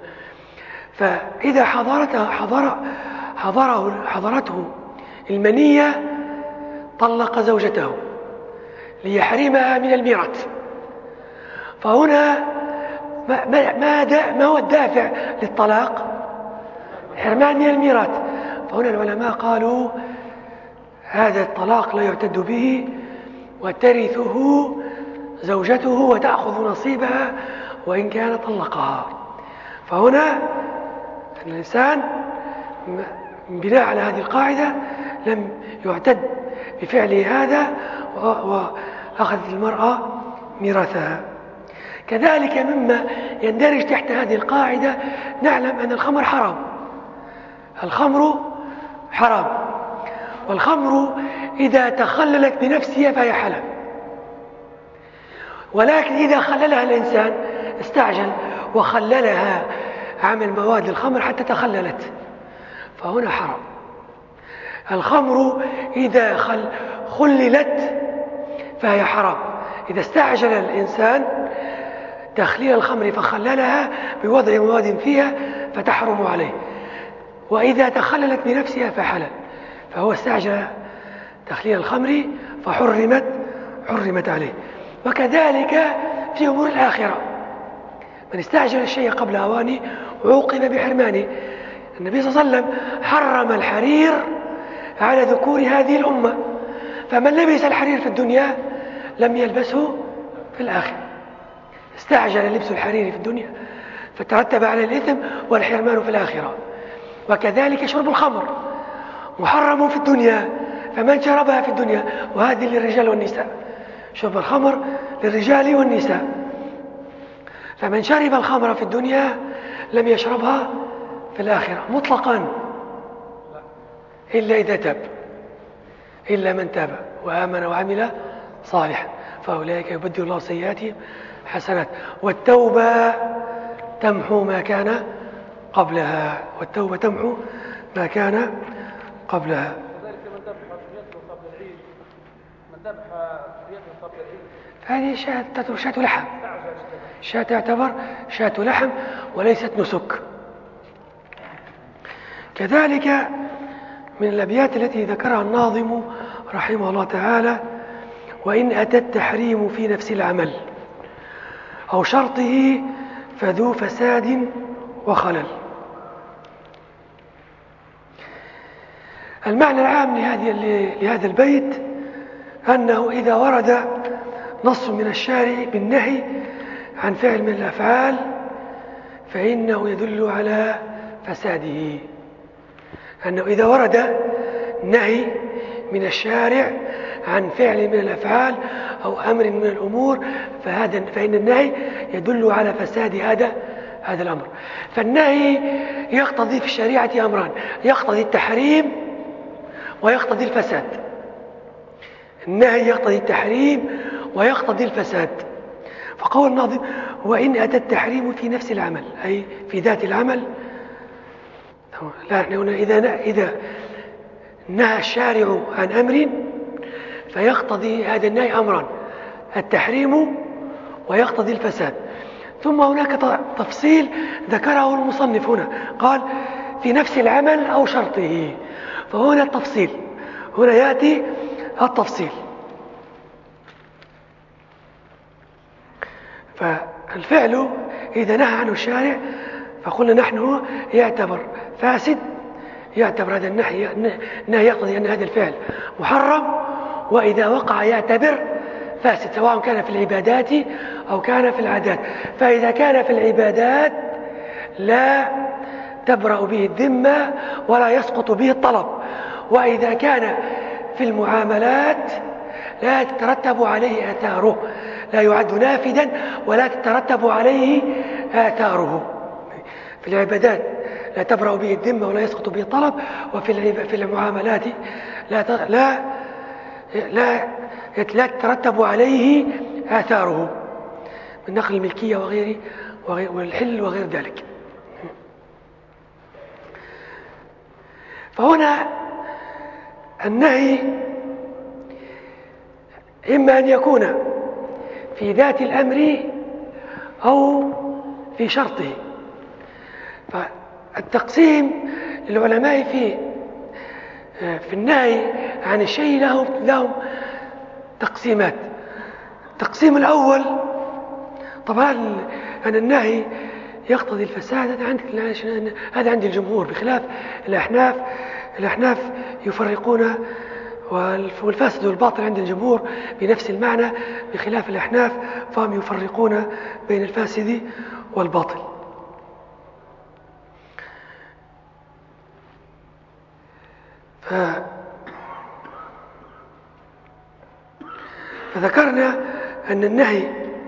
فإذا حضرته المنية طلق زوجته ليحرمها من الميراث. فهنا ما هو الدافع للطلاق؟ حرمان من الميراث. فهنا العلماء قالوا هذا الطلاق لا يعتد به، وترثه زوجته وتأخذ نصيبها وإن كان طلقها. فهنا الإنسان بناء على هذه القاعدة لم يعتد بفعله هذا، وأخذت المرأة ميراثها. كذلك مما يندرج تحت هذه القاعدة نعلم أن الخمر حرام. الخمر حرام، والخمر إذا تخللت بنفسها فهي حلال، ولكن إذا خللها الإنسان استعجل وخللها، عمل مواد الخمر حتى تخللت، فهنا حرام. الخمر إذا خللت فهي حرام. إذا استعجل الإنسان تخليل الخمر فخللها بوضع مواد فيها فتحرم عليه، وإذا تخللت بنفسها فحلال. فهو استعجل تخليل الخمر فحرمت عليه. وكذلك في أمور الآخرة، من استعجل الشيء قبل أوانه عوقب بحرمانه. النبي صلى الله عليه وسلم حرم الحرير على ذكور هذه الأمة، فمن لبس الحرير في الدنيا لم يلبسه في الآخرة. استعجل لبس الحرير في الدنيا فترتب على الإثم والحرمان في الآخرة. وكذلك شرب الخمر محرم في الدنيا، فمن شربها في الدنيا، وهذه للرجال والنساء، شرب الخمر للرجال والنساء، فمن شرب الخمر في الدنيا لم يشربها في الآخرة مطلقا إلا إذا تاب، إلا من تاب وآمن وعمل صالحا فأولئك يبدل الله سيئاتهم حسنات. والتوبة تمحو ما كان قبلها، والتوبة تمحو ما كان قبلها. كذلك من ذبح ضحيته قبل العيد، من ذبح ضحيته قبل العيد هذه شاة لحم، شاة تعتبر شاة لحم وليست نسك. كذلك من الأبيات التي ذكرها الناظم رحمه الله تعالى: وإن أتى التحريم في نفس العمل أو شرطه فذو فساد وخلل. المعنى العام لهذا البيت أنه إذا ورد نص من الشارع بالنهي عن فعل من الأفعال فإنه يدل على فساده. أنه إذا ورد نهي من الشارع عن فعل من الأفعال أو أمر من الأمور فإن النهي يدل على فساد هذا الأمر. فالنهي يقتضي في الشريعة أمران: يقتضي التحريم ويقتضي الفساد. النهي يقتضي التحريم ويقتضي الفساد. فقول الناظم: وإن أتى التحريم في نفس العمل، أي في ذات العمل. لا، إذا نهى الشارع عن أمر فيقتضي هذا النهي أمران: التحريم ويقتضي الفساد. ثم هناك تفصيل ذكره المصنف هنا، قال في نفس العمل أو شرطه. فهنا التفصيل، هنا يأتي التفصيل. فالفعل إذا نهى عنه الشارع فقلنا نحن يعتبر فاسد، يعتبر هذا النهي يقتضي أن هذا الفعل محرم، وإذا وقع يعتبر فاسد، سواء كان في العبادات أو كان في العادات. فإذا كان في العبادات لا تبرأ به الذمة ولا يسقط به الطلب، وإذا كان في المعاملات لا تترتب عليه آثاره، لا يعد نافذا ولا تترتب عليه آثاره. في العبادات لا تبرأ به الذمة ولا يسقط به الطلب، وفي المعاملات لا تترتب عليه آثاره من نقل الملكية والحل وغير ذلك. فهنا النهي إما أن يكون في ذات الأمر أو في شرطه. فالتقسيم للعلماء في النهي عن الشيء لهم تقسيمات. التقسيم الأول طبعا أن النهي يقتضي الفساد، هذا عند الجمهور، بخلاف الأحناف. الأحناف يفرقون، والفاسد والباطل عند الجمهور بنفس المعنى، بخلاف الأحناف فهم يفرقون بين الفاسد والباطل. فذكرنا أن النهي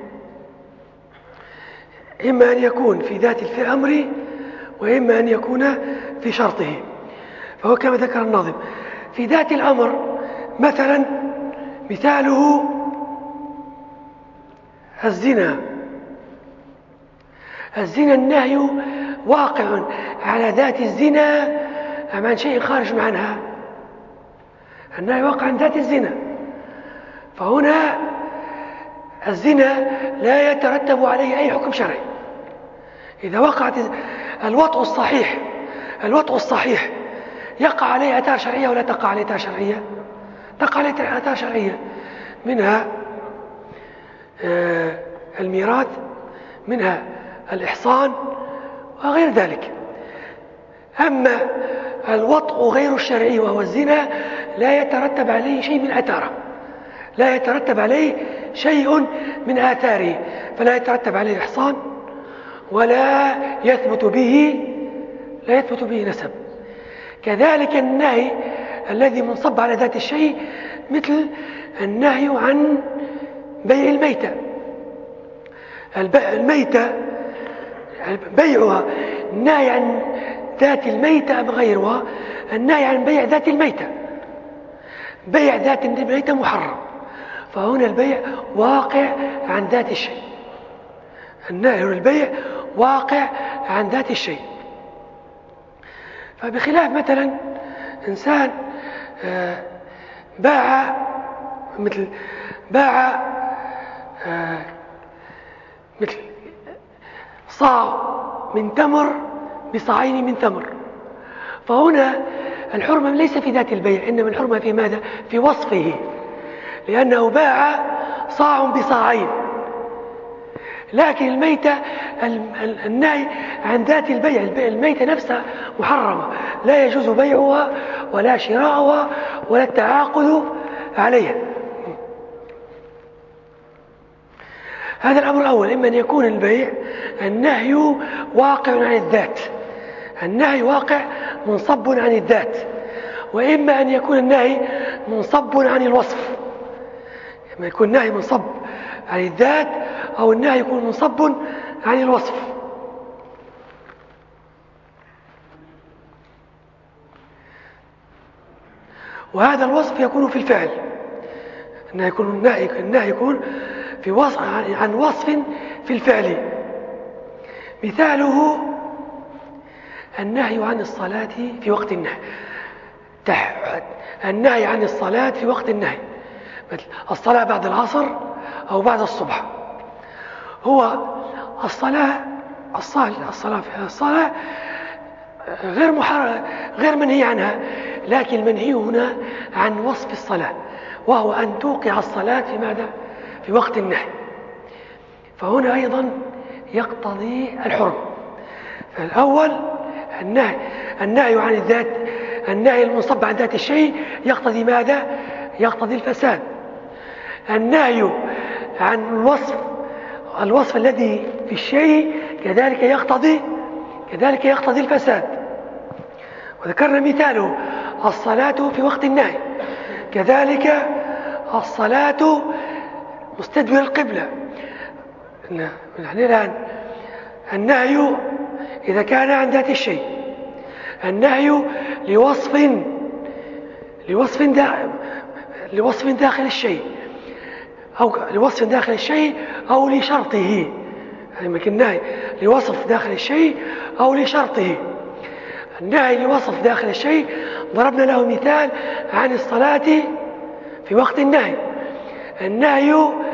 إما أن يكون في ذات الأمر وإما أن يكون في شرطه. فهو كما ذكر الناظم في ذات الأمر، مثلا مثاله الزنا. النهي واقع على ذات الزنا أم عن شيء خارج عنها؟ النهي واقع عن ذات الزنا، فهنا الزنا لا يترتب عليه أي حكم شرعي. إذا وقعت الوطء الصحيح يقع عليه آثار شرعية ولا تقع عليه آثار شرعية؟ تقع عليه آثار شرعية، منها الميراث، منها الإحصان وغير ذلك. أما الوطء غير الشرعي وهو الزنا لا يترتب عليه شيء من أثاره، لا يترتب عليه شيء من آثاره، فلا يترتب عليه إحصان ولا يثبت به نسب. كذلك النهي الذي منصب على ذات الشيء، مثل النهي عن بيع الميتة. الميتة بيعها النهي عن ذات الميتة أم غيرها، النهي عن بيع ذات الميتة. بيع ذات الميتة محرم، فهنا البيع واقع عن ذات الشيء. النهي عن البيع واقع عن ذات الشيء. فبخلاف مثلا إنسان باع مثل صاع من تمر بصاعين من تمر، فهنا الحرمة ليس في ذات البيع، إنما الحرمة في ماذا؟ في وصفه، لأنه باع صاع بصاعين. لكن الميتة النهي عن ذات البيع، الميتة نفسها محرمة، لا يجوز بيعها ولا شراؤها ولا التعاقد عليها. هذا الأمر الأول. إما أن يكون البيع النهي واقع عن الذات، النهي واقع منصب عن الذات، وإما أن يكون النهي منصب عن الوصف. إما يكون النهي منصب عن الذات أو النهي يكون منصب عن الوصف. وهذا الوصف يكون في الفعل، النهي يكون في وصف عن وصف في الفعل. مثاله النهي عن الصلاة في وقت النهي، النهي عن الصلاة في وقت النهي، مثل الصلاة بعد العصر أو بعد الصبح. هو الصلاة غير منهي عنها، لكن المنهي هنا عن وصف الصلاة، وهو أن توقع الصلاة في ماذا؟ في وقت النهي. فهنا أيضا يقتضي الحرم. فالأول النهي عن الذات، النهي المنصب عن ذات الشيء يقتضي ماذا؟ يقتضي الفساد. النهي عن الوصف الذي في الشيء كذلك يقتضي الفساد. وذكرنا مثاله الصلاة في وقت النهي، كذلك الصلاة مستدبر القبلة. نحن الآن النهي إذا كان عن ذات الشيء، النهي لوصف داخل الشيء أو لشرطه. يمكن النهي لوصف داخل الشيء أو لشرطه. النهي لوصف داخل الشيء ضربنا له مثال عن الصلاة في وقت النهي. النهي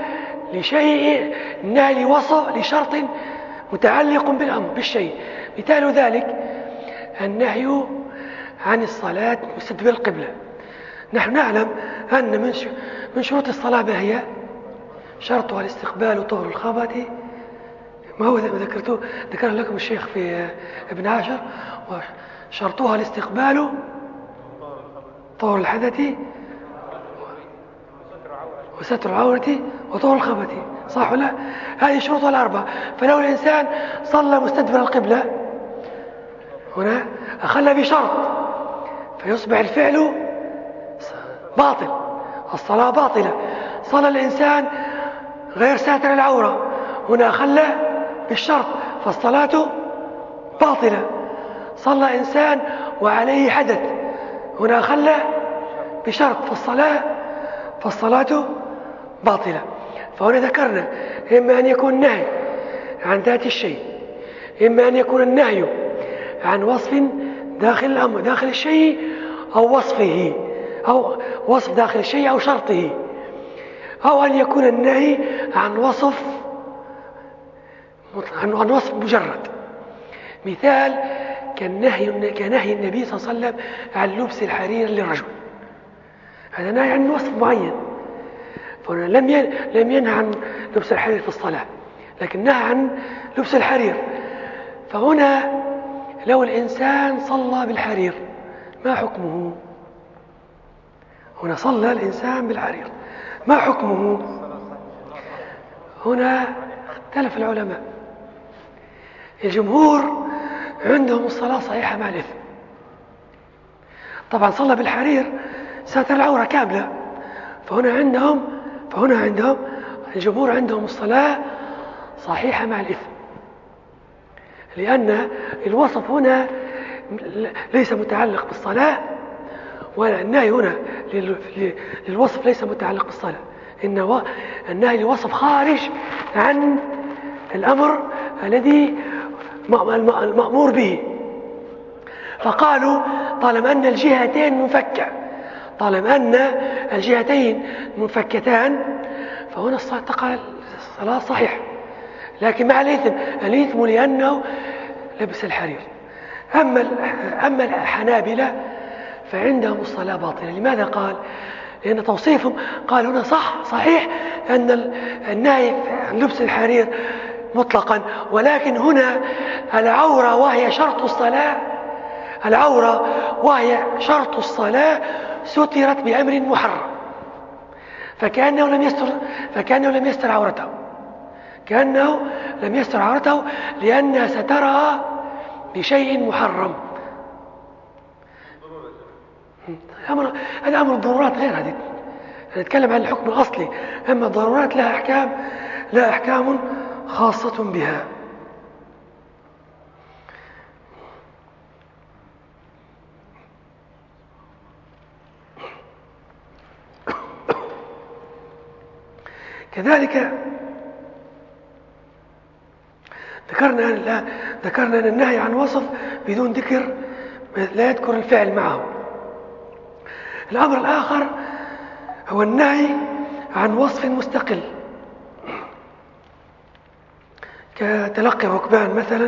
لشرط متعلق بالأمر بالشيء. مثال ذلك النهي عن الصلاة مستدبر القبلة. نحن نعلم أن من شروط الصلاة ما هي؟ شرطها الاستقبال وطهر الخبث، ما هو ذكر لكم الشيخ في ابن عاشر، وشرطها الاستقبال طهر الحدث وستر العورة وطهر الخبث، صح ولا؟ هذه شروطها الأربعة. فلو الإنسان صلى مستدبر القبلة هنا أخل بشرط، فيصبح الفعل باطل، الصلاة باطلة. صلى الإنسان غير ساتر العورة، هنا أخل بالشرط، فالصلاة باطلة. صلى إنسان وعليه حدث، هنا أخل بشرط، فالصلاة باطلة. فهنا ذكرنا إما أن يكون النهي عن ذات الشيء، إما أن يكون النهي عن وصف داخل الأمر داخل الشيء أو وصفه، أو وصف داخل الشيء أو شرطه، أو أن يكون النهي عن وصف مجرد. مثال كنهي النبي صلى الله عليه وسلم عن لبس الحرير للرجل، هذا نهي عن وصف معين. فهنا لم ينهى عن لبس الحرير في الصلاة، لكن نهى عن لبس الحرير. فهنا لو الإنسان صلى بالحرير ما حكمه؟ هنا صلى الإنسان بالحرير ما حكمه؟ هنا اختلف العلماء. الجمهور عندهم الصلاة صحيحة مع الإثم. طبعا صلى بالحرير ستر العورة كاملة، فهنا عندهم الجمهور عندهم الصلاة صحيحة مع الإثم، لأن الوصف هنا ليس متعلق بالصلاة، ولا النهي هنا للوصف ليس متعلق بالصلاة، إن النهي لوصف خارج عن الأمر الذي المأمور به. فقالوا طالما أن الجهتين منفكتان فهنا الصلاة صحيح، لكن مع الإثم لأنه لبس الحرير. أما الحنابلة فعندهم الصلاة باطلة. لماذا قال؟ لأن توصيفهم قال هنا صحيح أن النهي عن لبس الحرير مطلقا، ولكن هنا العورة وهي شرط الصلاة سترت بأمر محرم، فكأنه لم يستر عورته، لأنها سترها بشيء محرم. هذا أمر الضرورات غير هذه، نتكلم عن الحكم الأصلي، أما الضرورات لها أحكام خاصة بها. كذلك ذكرنا أن النهي عن وصف بدون ذكر لا يذكر الفعل معه. الأمر الآخر هو النهي عن وصف مستقل، كتلقي الركبان مثلا.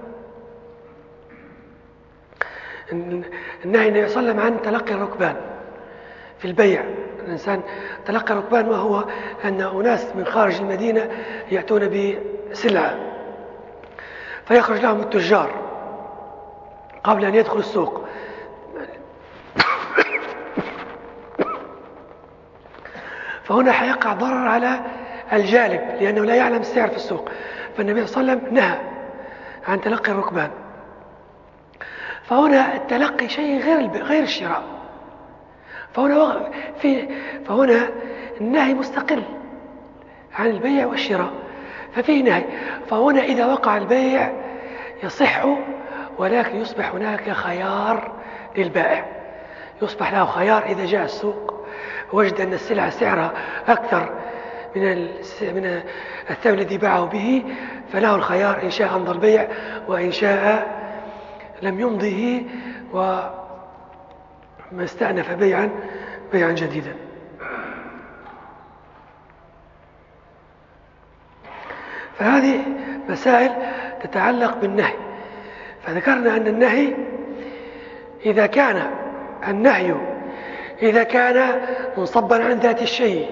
النهي النبي صلى الله عليه وسلم عن تلقي الركبان في البيع. الإنسان تلقي الركبان ما هو أن أناس من خارج المدينة يأتون بسلعة، فيخرج لهم التجار قبل أن يدخل السوق، فهنا حيقع ضرر على الجالب لأنه لا يعلم السعر في السوق. فالنبي صلى الله عليه وسلم نهى عن تلقي الركبان. فهنا التلقي شيء غير الشراء، فهنا النهي مستقل عن البيع والشراء، ففيه نهي. فهنا إذا وقع البيع يصح، ولكن يصبح هناك خيار للبائع، يصبح له خيار إذا جاء السوق وجد أن السلعة سعرها أكثر من الثمن الذي باعه به، فله الخيار إن شاء أمضى البيع وإن شاء لم يمضه وما استأنف بيعا جديدا. فهذه مسائل تتعلق بالنهي. فذكرنا أن النهي إذا كان منصبا عن ذات الشيء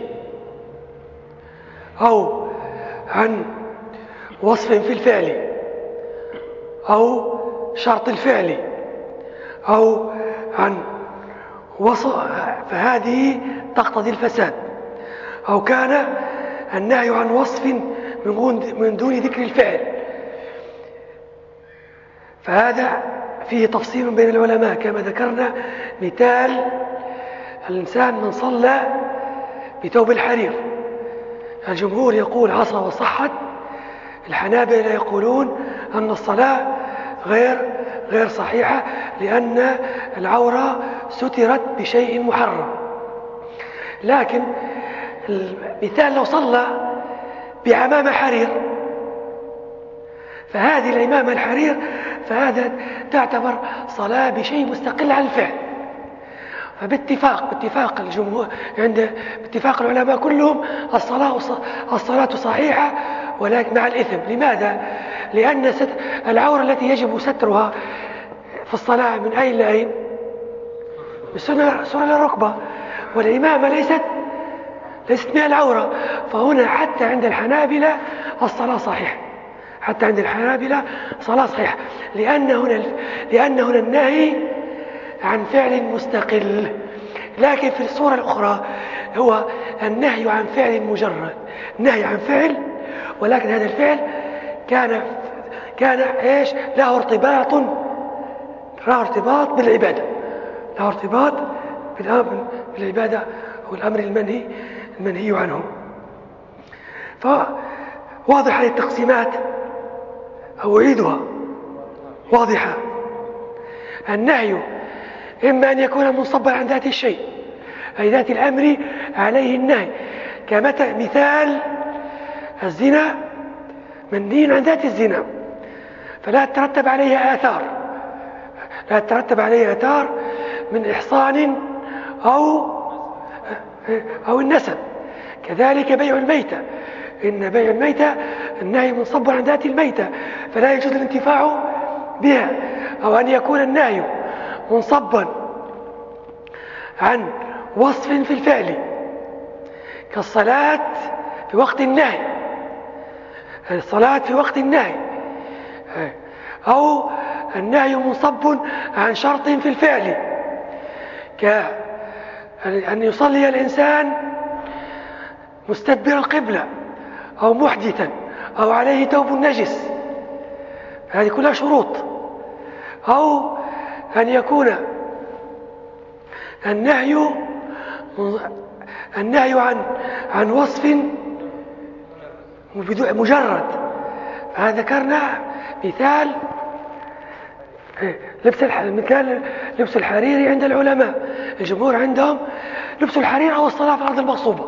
أو عن وصف في الفعل أو شرط الفعل أو عن وصف، فهذه تقتضي الفساد. أو كان النهي عن وصف من دون ذكر الفعل، فهذا فيه تفصيل بين العلماء. كما ذكرنا مثال الإنسان من صلى بثوب الحرير، الجمهور يقول عصى وصحت، الحنابلة يقولون أن الصلاة غير صحيحة لأن العورة سترت بشيء محرم. لكن المثال لو صلى بعمامة حرير، فهذه العمامة الحرير فهذا تعتبر صلاة بشيء مستقل عن الفعل. فباتفاق الجمهور باتفاق العلماء كلهم الصلاة صحيحة، ولكن مع الإثم. لماذا؟ لأن العورة التي يجب سترها في الصلاة من أين لأين؟ من الركبة، والعمامة ليست من العورة. فهنا حتى عند الحنابلة الصلاة صحيحة، لأن هنا النهي عن فعل مستقل. لكن في الصورة الأخرى هو النهي عن فعل مجرد، نهي عن فعل ولكن هذا الفعل كان إيش؟ له ارتباط بالعبادة، له ارتباط بالعبادة والأمر المنهي عنه. فواضح هذه التقسيمات، أعيدها واضحة. النهي إما أن يكون منصبا عن ذات الشيء، أي ذات الأمر عليه النهي، مثال الزنا منهي عن ذات الزنا، فلا تترتب عليها آثار من إحصان أو النسب. كذلك بيع الميتة، إن بيع الميتة النهي منصب عن ذات الميتة فلا يجوز الانتفاع بها، أو أن يكون النهي منصبا عن وصف في الفعل كالصلاة في وقت النهي، الصلاة في وقت النهي، أو النهي منصب عن شرط في الفعل كأن يصلي الإنسان مستدبر القبلة أو محدثا أو عليه ثوب نجس، هذه كلها شروط. أو أن يكون النهي عن وصف مجرد. هذا ذكرنا مثال لبس الحرير عند العلماء، الجمهور عندهم لبس الحرير أو الصلاة في الأرض المغصوبة،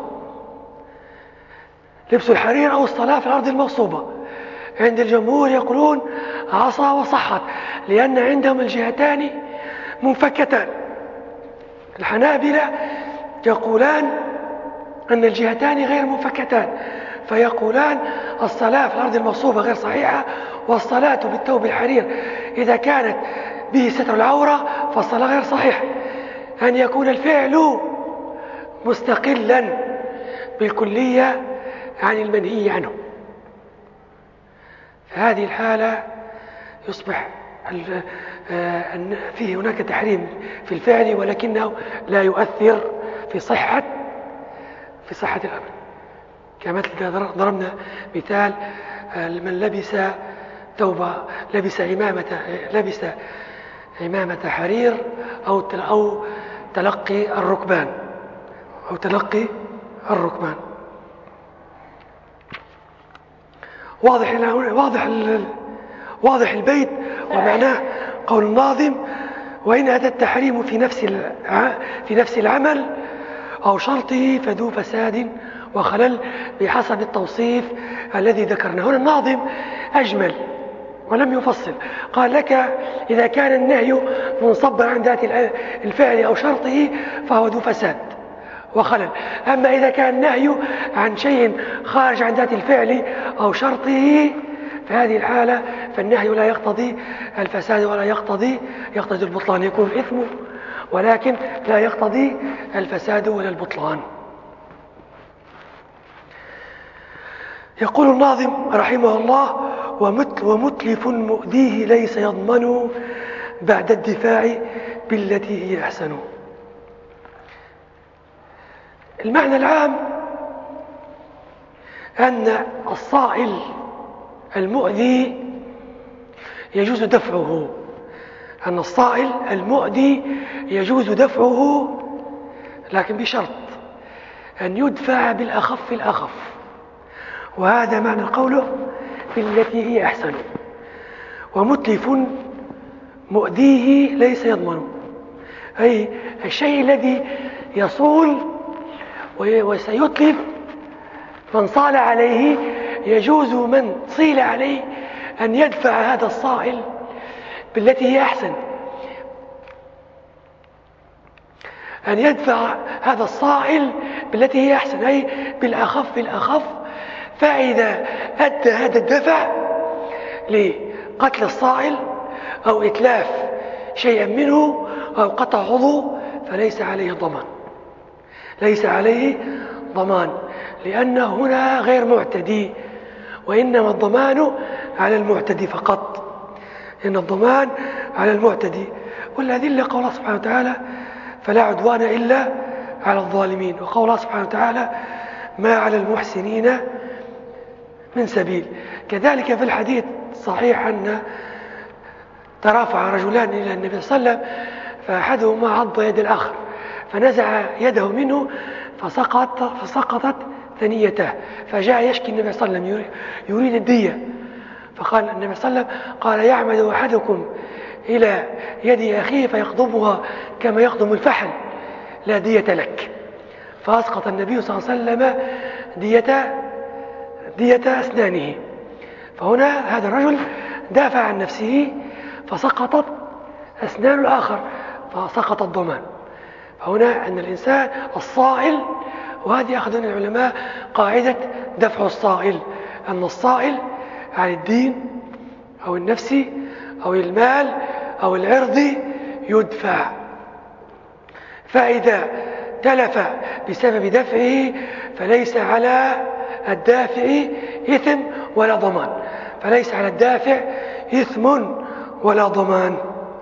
لبس الحرير أو الصلاة في الأرض المغصوبة. عند الجمهور يقولون عصى وصحت، لأن عندهم الجهتان منفكتان. الحنابلة يقولان أن الجهتان غير منفكتان، فيقولان الصلاة في الأرض المغصوبة غير صحيحة، والصلاة بالثوب الحرير إذا كانت به ستر العورة فالصلاة غير صحيحة. أن يكون الفعل مستقلا بالكلية عن المنهي عنه، في هذه الحالة يصبح فيه هناك تحريم في الفعل، ولكنه لا يؤثر في صحة الأمر. كما ضربنا مثال من لبس عمامة حرير أو تلقي الركبان. واضح البيت ومعناه قول الناظم: وإن أتى التحريم في نفس العمل أو شرطه فذو فساد وخلل بحسب التوصيف الذي ذكرناه. هنا الناظم أجمل ولم يفصل، قال لك إذا كان النهي منصبا عن ذات الفعل أو شرطه فهو ذو فساد وخلل. أما إذا كان النهي عن شيء خارج عن ذات الفعل أو شرطه في هذه الحالة فالنهي لا يقتضي الفساد ولا يقتضي البطلان، يكون الإثم ولكن لا يقتضي الفساد ولا البطلان. يقول الناظم رحمه الله: ومتلف مؤذيه ليس يضمن بعد الدفاع بالتي هي أحسن. المعنى العام أن الصائل المؤذي يجوز دفعه، أن الصائل المؤذي يجوز دفعه، لكن بشرط أن يدفع بالأخف، وهذا معنى قوله بالتي هي أحسن. ومتلف مؤذيه ليس يضمن، أي الشيء الذي يصول وسيتلف من صال عليه، يجوز من صيل عليه أن يدفع هذا الصائل بالتي هي أحسن، أن يدفع هذا الصائل بالتي هي أحسن، أي بالأخف. فإذا أدى هذا الدفع لقتل الصائل أو إتلاف شيئا منه أو قطع عضو فليس عليه ضمان، لأنه هنا غير معتدي، وإنما الضمان على المعتدي فقط، إن الضمان على المعتدي. والأدلة قول الله سبحانه وتعالى: فلا عدوان إلا على الظالمين، وقول الله سبحانه وتعالى: ما على المحسنين من سبيل. كذلك في الحديث صحيح أن ترافع رجلان إلى النبي صلى الله عليه وسلم، فأحدهما عض يد الآخر فنزع يده منه فسقطت ثنيته، فجاء يشكي النبي صلى الله عليه وسلم يريد الدية، فقال النبي صلى الله عليه وسلم قال يعمد أحدكم إلى يد أخيه فيقضمها كما يقضم الفحل، لا دية لك. فأسقط النبي صلى الله عليه وسلم دية أسنانه. فهنا هذا الرجل دافع عن نفسه فسقطت أسنان الآخر فسقط الضمان. فهنا أن الإنسان الصائل، وهذه أخذ العلماء قاعدة دفع الصائل، أن الصائل عن الدين أو النفس أو المال أو العرض يدفع، فإذا تلف بسبب دفعه فليس على الدافع إثم ولا ضمان، فليس على الدافع إثم ولا ضمان.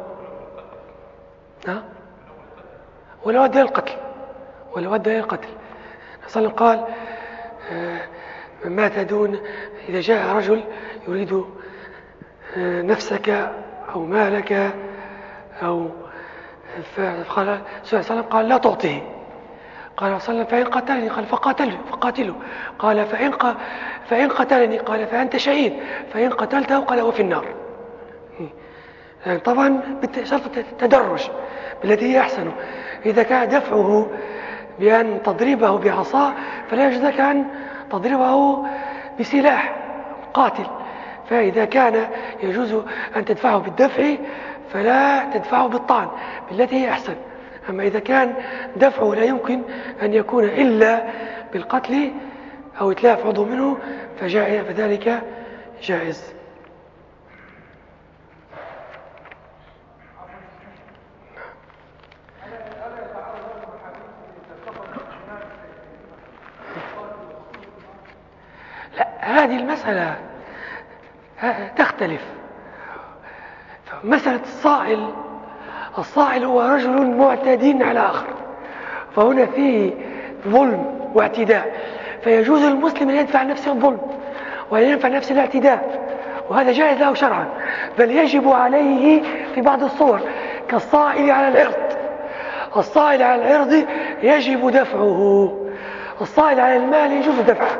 ولو أدى القتل، ولو أدى القتل. صلى الله عليه وسلم قال من مات دون، إذا جاء رجل يريد نفسك أو مالك أو فقال صلى الله عليه وسلم قال لا تعطيه. قال صلى الله عليه وسلم فإن قتلني قال فقاتله. قال فإن قتلني قال فأنت شهيد، فإن قتلته قال هو في النار. يعني طبعا بشرط التدرج بالذي هي أحسن. إذا كان دفعه بأن تضربه بعصا فلا يجوز لك أن تضربه بسلاح قاتل، فإذا كان يجوز أن تدفعه بالدفع فلا تدفعه بالطعن بالتي هي أحسن. أما إذا كان دفعه لا يمكن أن يكون إلا بالقتل أو إتلاف عضو منه فذلك جائز. لا، هذه المسألة تختلف. مسألة الصائل هو رجل معتدي على آخر، فهنا فيه ظلم واعتداء، فيجوز للمسلم أن يدفع نفسه الظلم وأن ينفع نفسه الاعتداء، وهذا جائز له شرعا، بل يجب عليه في بعض الصور كالصائل على العرض. الصائل على العرض يجب دفعه، الصائل على المال يجوز دفعه،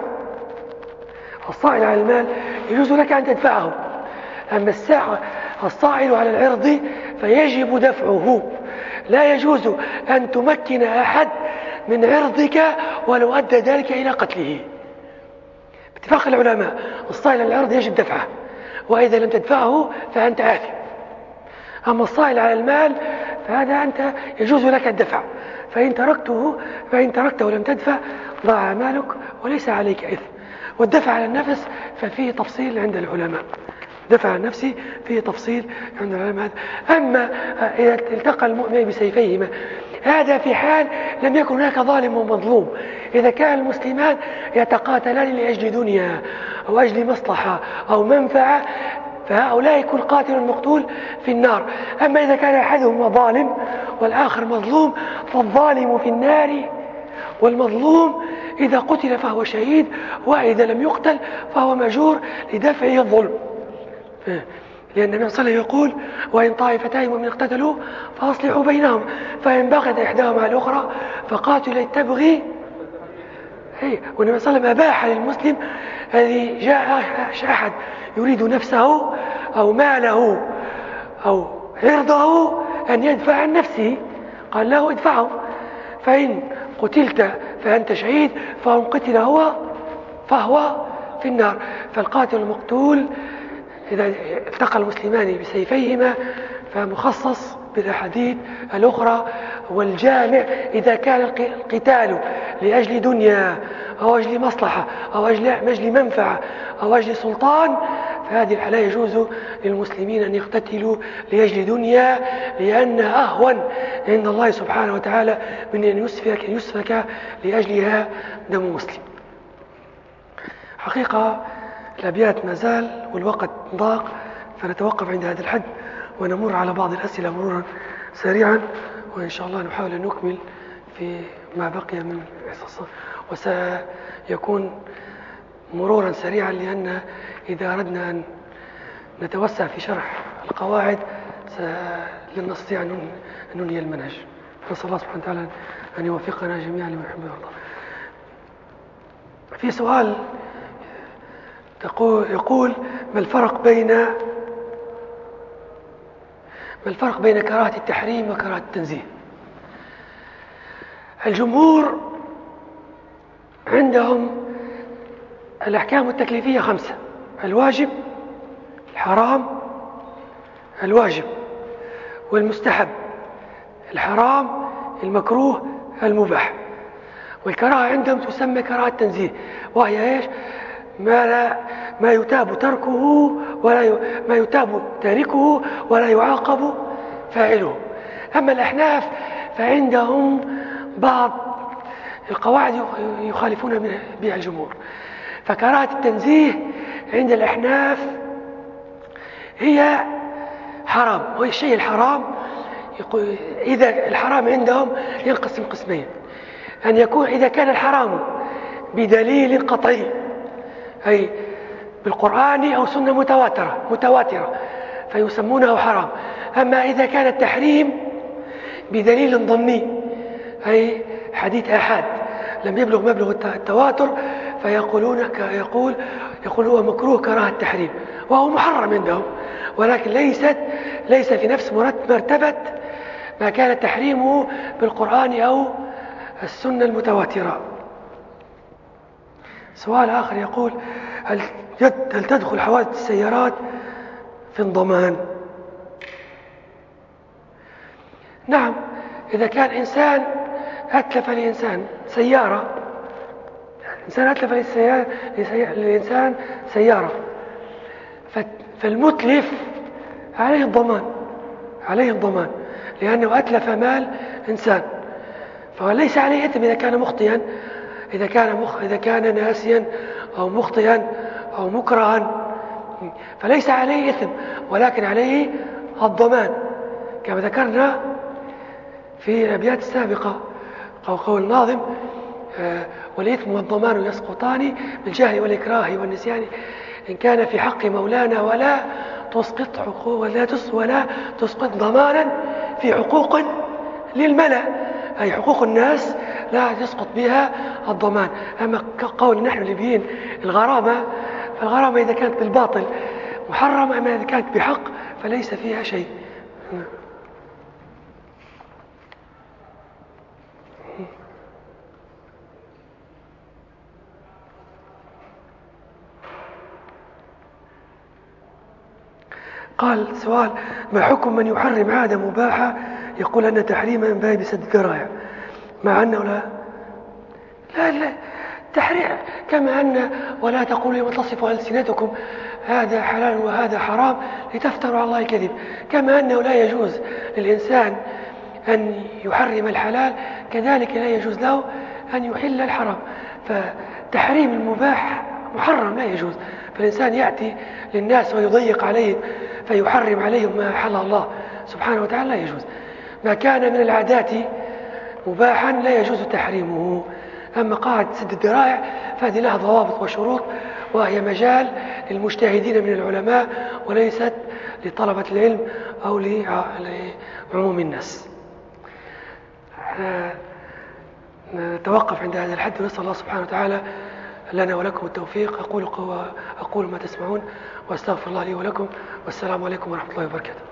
الصائل على المال يجوز لك أن تدفعه. أما الصائل على العرض فيجب دفعه، لا يجوز أن تمكن أحد من عرضك ولو أدى ذلك إلى قتله. باتفاق العلماء الصائل على العرض يجب دفعه، وإذا لم تدفعه فأنت آثم. أما الصائل على المال فهذا أنت يجوز لك الدفع، فإن تركته ولم تدفع ضاع مالك وليس عليك إثم. والدفع على النفس ففيه تفصيل عند العلماء، دفع عن نفسه فيه تفصيل عند العلماء. أما إذا التقى المؤمن بسيفيهما هذا في حال لم يكن هناك ظالم ومظلوم. إذا كان المسلمان يتقاتلان لأجل دنيا أو أجل مصلحة أو منفعة فهؤلاء يكون قاتل المقتول في النار. أما إذا كان أحدهما ظالم والآخر مظلوم فالظالم في النار، والمظلوم إذا قتل فهو شهيد، وإذا لم يقتل فهو مأجور لدفعه الظلم. لأن النبي صلى الله عليه وسلم يقول وإن طائفتان مؤمنين اقتتلوا فأصلحوا بينهم فإن بغت إحداهما على الأخرى فقاتل التبغي. والنبي صلى الله عليه وسلم أباح للمسلم الذي جاء أحد يريد نفسه أو ماله أو عرضه أن يدفع عن نفسه، قال له ادفعه، فإن قتلت فأنت شهيد، فإن قتل فهو في النار. فالقاتل المقتول إذا التقى المسلمان بسيفيهما فمخصص بالأحاديث الأخرى. والجامع إذا كان القتال لأجل دنيا أو أجل مصلحة أو أجل منفعة أو أجل سلطان فهذه الحالة يجوز للمسلمين أن يقتتلوا لأجل دنيا، لأنها أهون عند الله سبحانه وتعالى من أن يسفك لأجلها دم مسلم. حقيقة الأبيات ما زال والوقت ضاق، فنتوقف عند هذا الحد ونمر على بعض الأسئلة مرورا سريعا، وإن شاء الله نحاول أن نكمل في ما بقي من الحصص. وسيكون مرورا سريعا، لأن إذا أردنا أن نتوسع في شرح القواعد لن نستطيع أن ننهي المنهج. نسأل الله سبحانه وتعالى أن يوفقنا جميعا لما يحب ويرضى. في سؤال يقول ما الفرق بين كراهة التحريم وكراهة التنزيه؟ الجمهور عندهم الأحكام التكليفية 5: الواجب، الحرام، الواجب والمستحب، الحرام، المكروه، المباح. والكراهة عندهم تسمى كراهة تنزيه، وهي ايش؟ ما يتاب تركه ما يتاب تاركه ولا يعاقب فاعله. أما الأحناف فعندهم بعض القواعد يخالفون بها الجمهور. فكراهة التنزيه عند الأحناف هي حرام، والشيء الحرام إذا الحرام عندهم ينقسم قسمين: أن يكون إذا كان الحرام بدليل قطعي، أي بالقرآن أو سنة متواترة فيسمونه حرام. أما إذا كان التحريم بدليل ظني، أي حديث آحاد لم يبلغ مبلغ التواتر، فيقول هو مكروه كراهة التحريم، وهو محرم عندهم، ولكن ليس في نفس مرتبة ما كان تحريمه بالقرآن أو السنة المتواترة. سؤال آخر يقول هل تدخل حوادث السيارات في الضمان؟ نعم، إذا كان إنسان أتلف لإنسان سيارة، لإنسان سيارة، فالمتلف عليه الضمان لأنه أتلف مال إنسان، فليس عليه إثم إذا كان مخطئا، إذا كان ناسيا أو مخطئا أو مكرها، فليس عليه إثم، ولكن عليه الضمان كما ذكرنا في الأبيات السابقة. قول الناظم: والإثم والضمان يسقطان بالجهل والإكراه والنسيان، إن كان في حق مولانا ولا تسقط ضمانا في حقوق للملا، أي حقوق الناس لا يسقط بها الضمان. أما قول نحن الليبيين الغرامة، فالغرامة إذا كانت بالباطل محرمة، أما إذا كانت بحق فليس فيها شيء. قال سؤال: ما حكم من يحرم عادة مباحة يقول أن تحريمها من باب سد الذرائع، مع أنه لا تحريم، كما أن ولا تقولوا لما تصف ألسنتكم هذا حلال وهذا حرام لتفتروا على الله الكذب، كما أنه لا يجوز للإنسان أن يحرم الحلال كذلك لا يجوز له أن يحل الحرام. فتحريم المباح محرم لا يجوز، فالإنسان يأتي للناس ويضيق عليهم فيحرم عليهم ما حل الله سبحانه وتعالى لا يجوز. ما كان من العادات مباحا لا يجوز تحريمه. أما قاعدة سد الذرائع فهذه لها ضوابط وشروط، وهي مجال للمجتهدين من العلماء وليست لطلبة العلم أو لعموم الناس. نتوقف عند هذا الحد، ونسأل الله سبحانه وتعالى لنا ولكم التوفيق. أقول ما تسمعون، واستغفر الله لي ولكم، والسلام عليكم ورحمة الله وبركاته.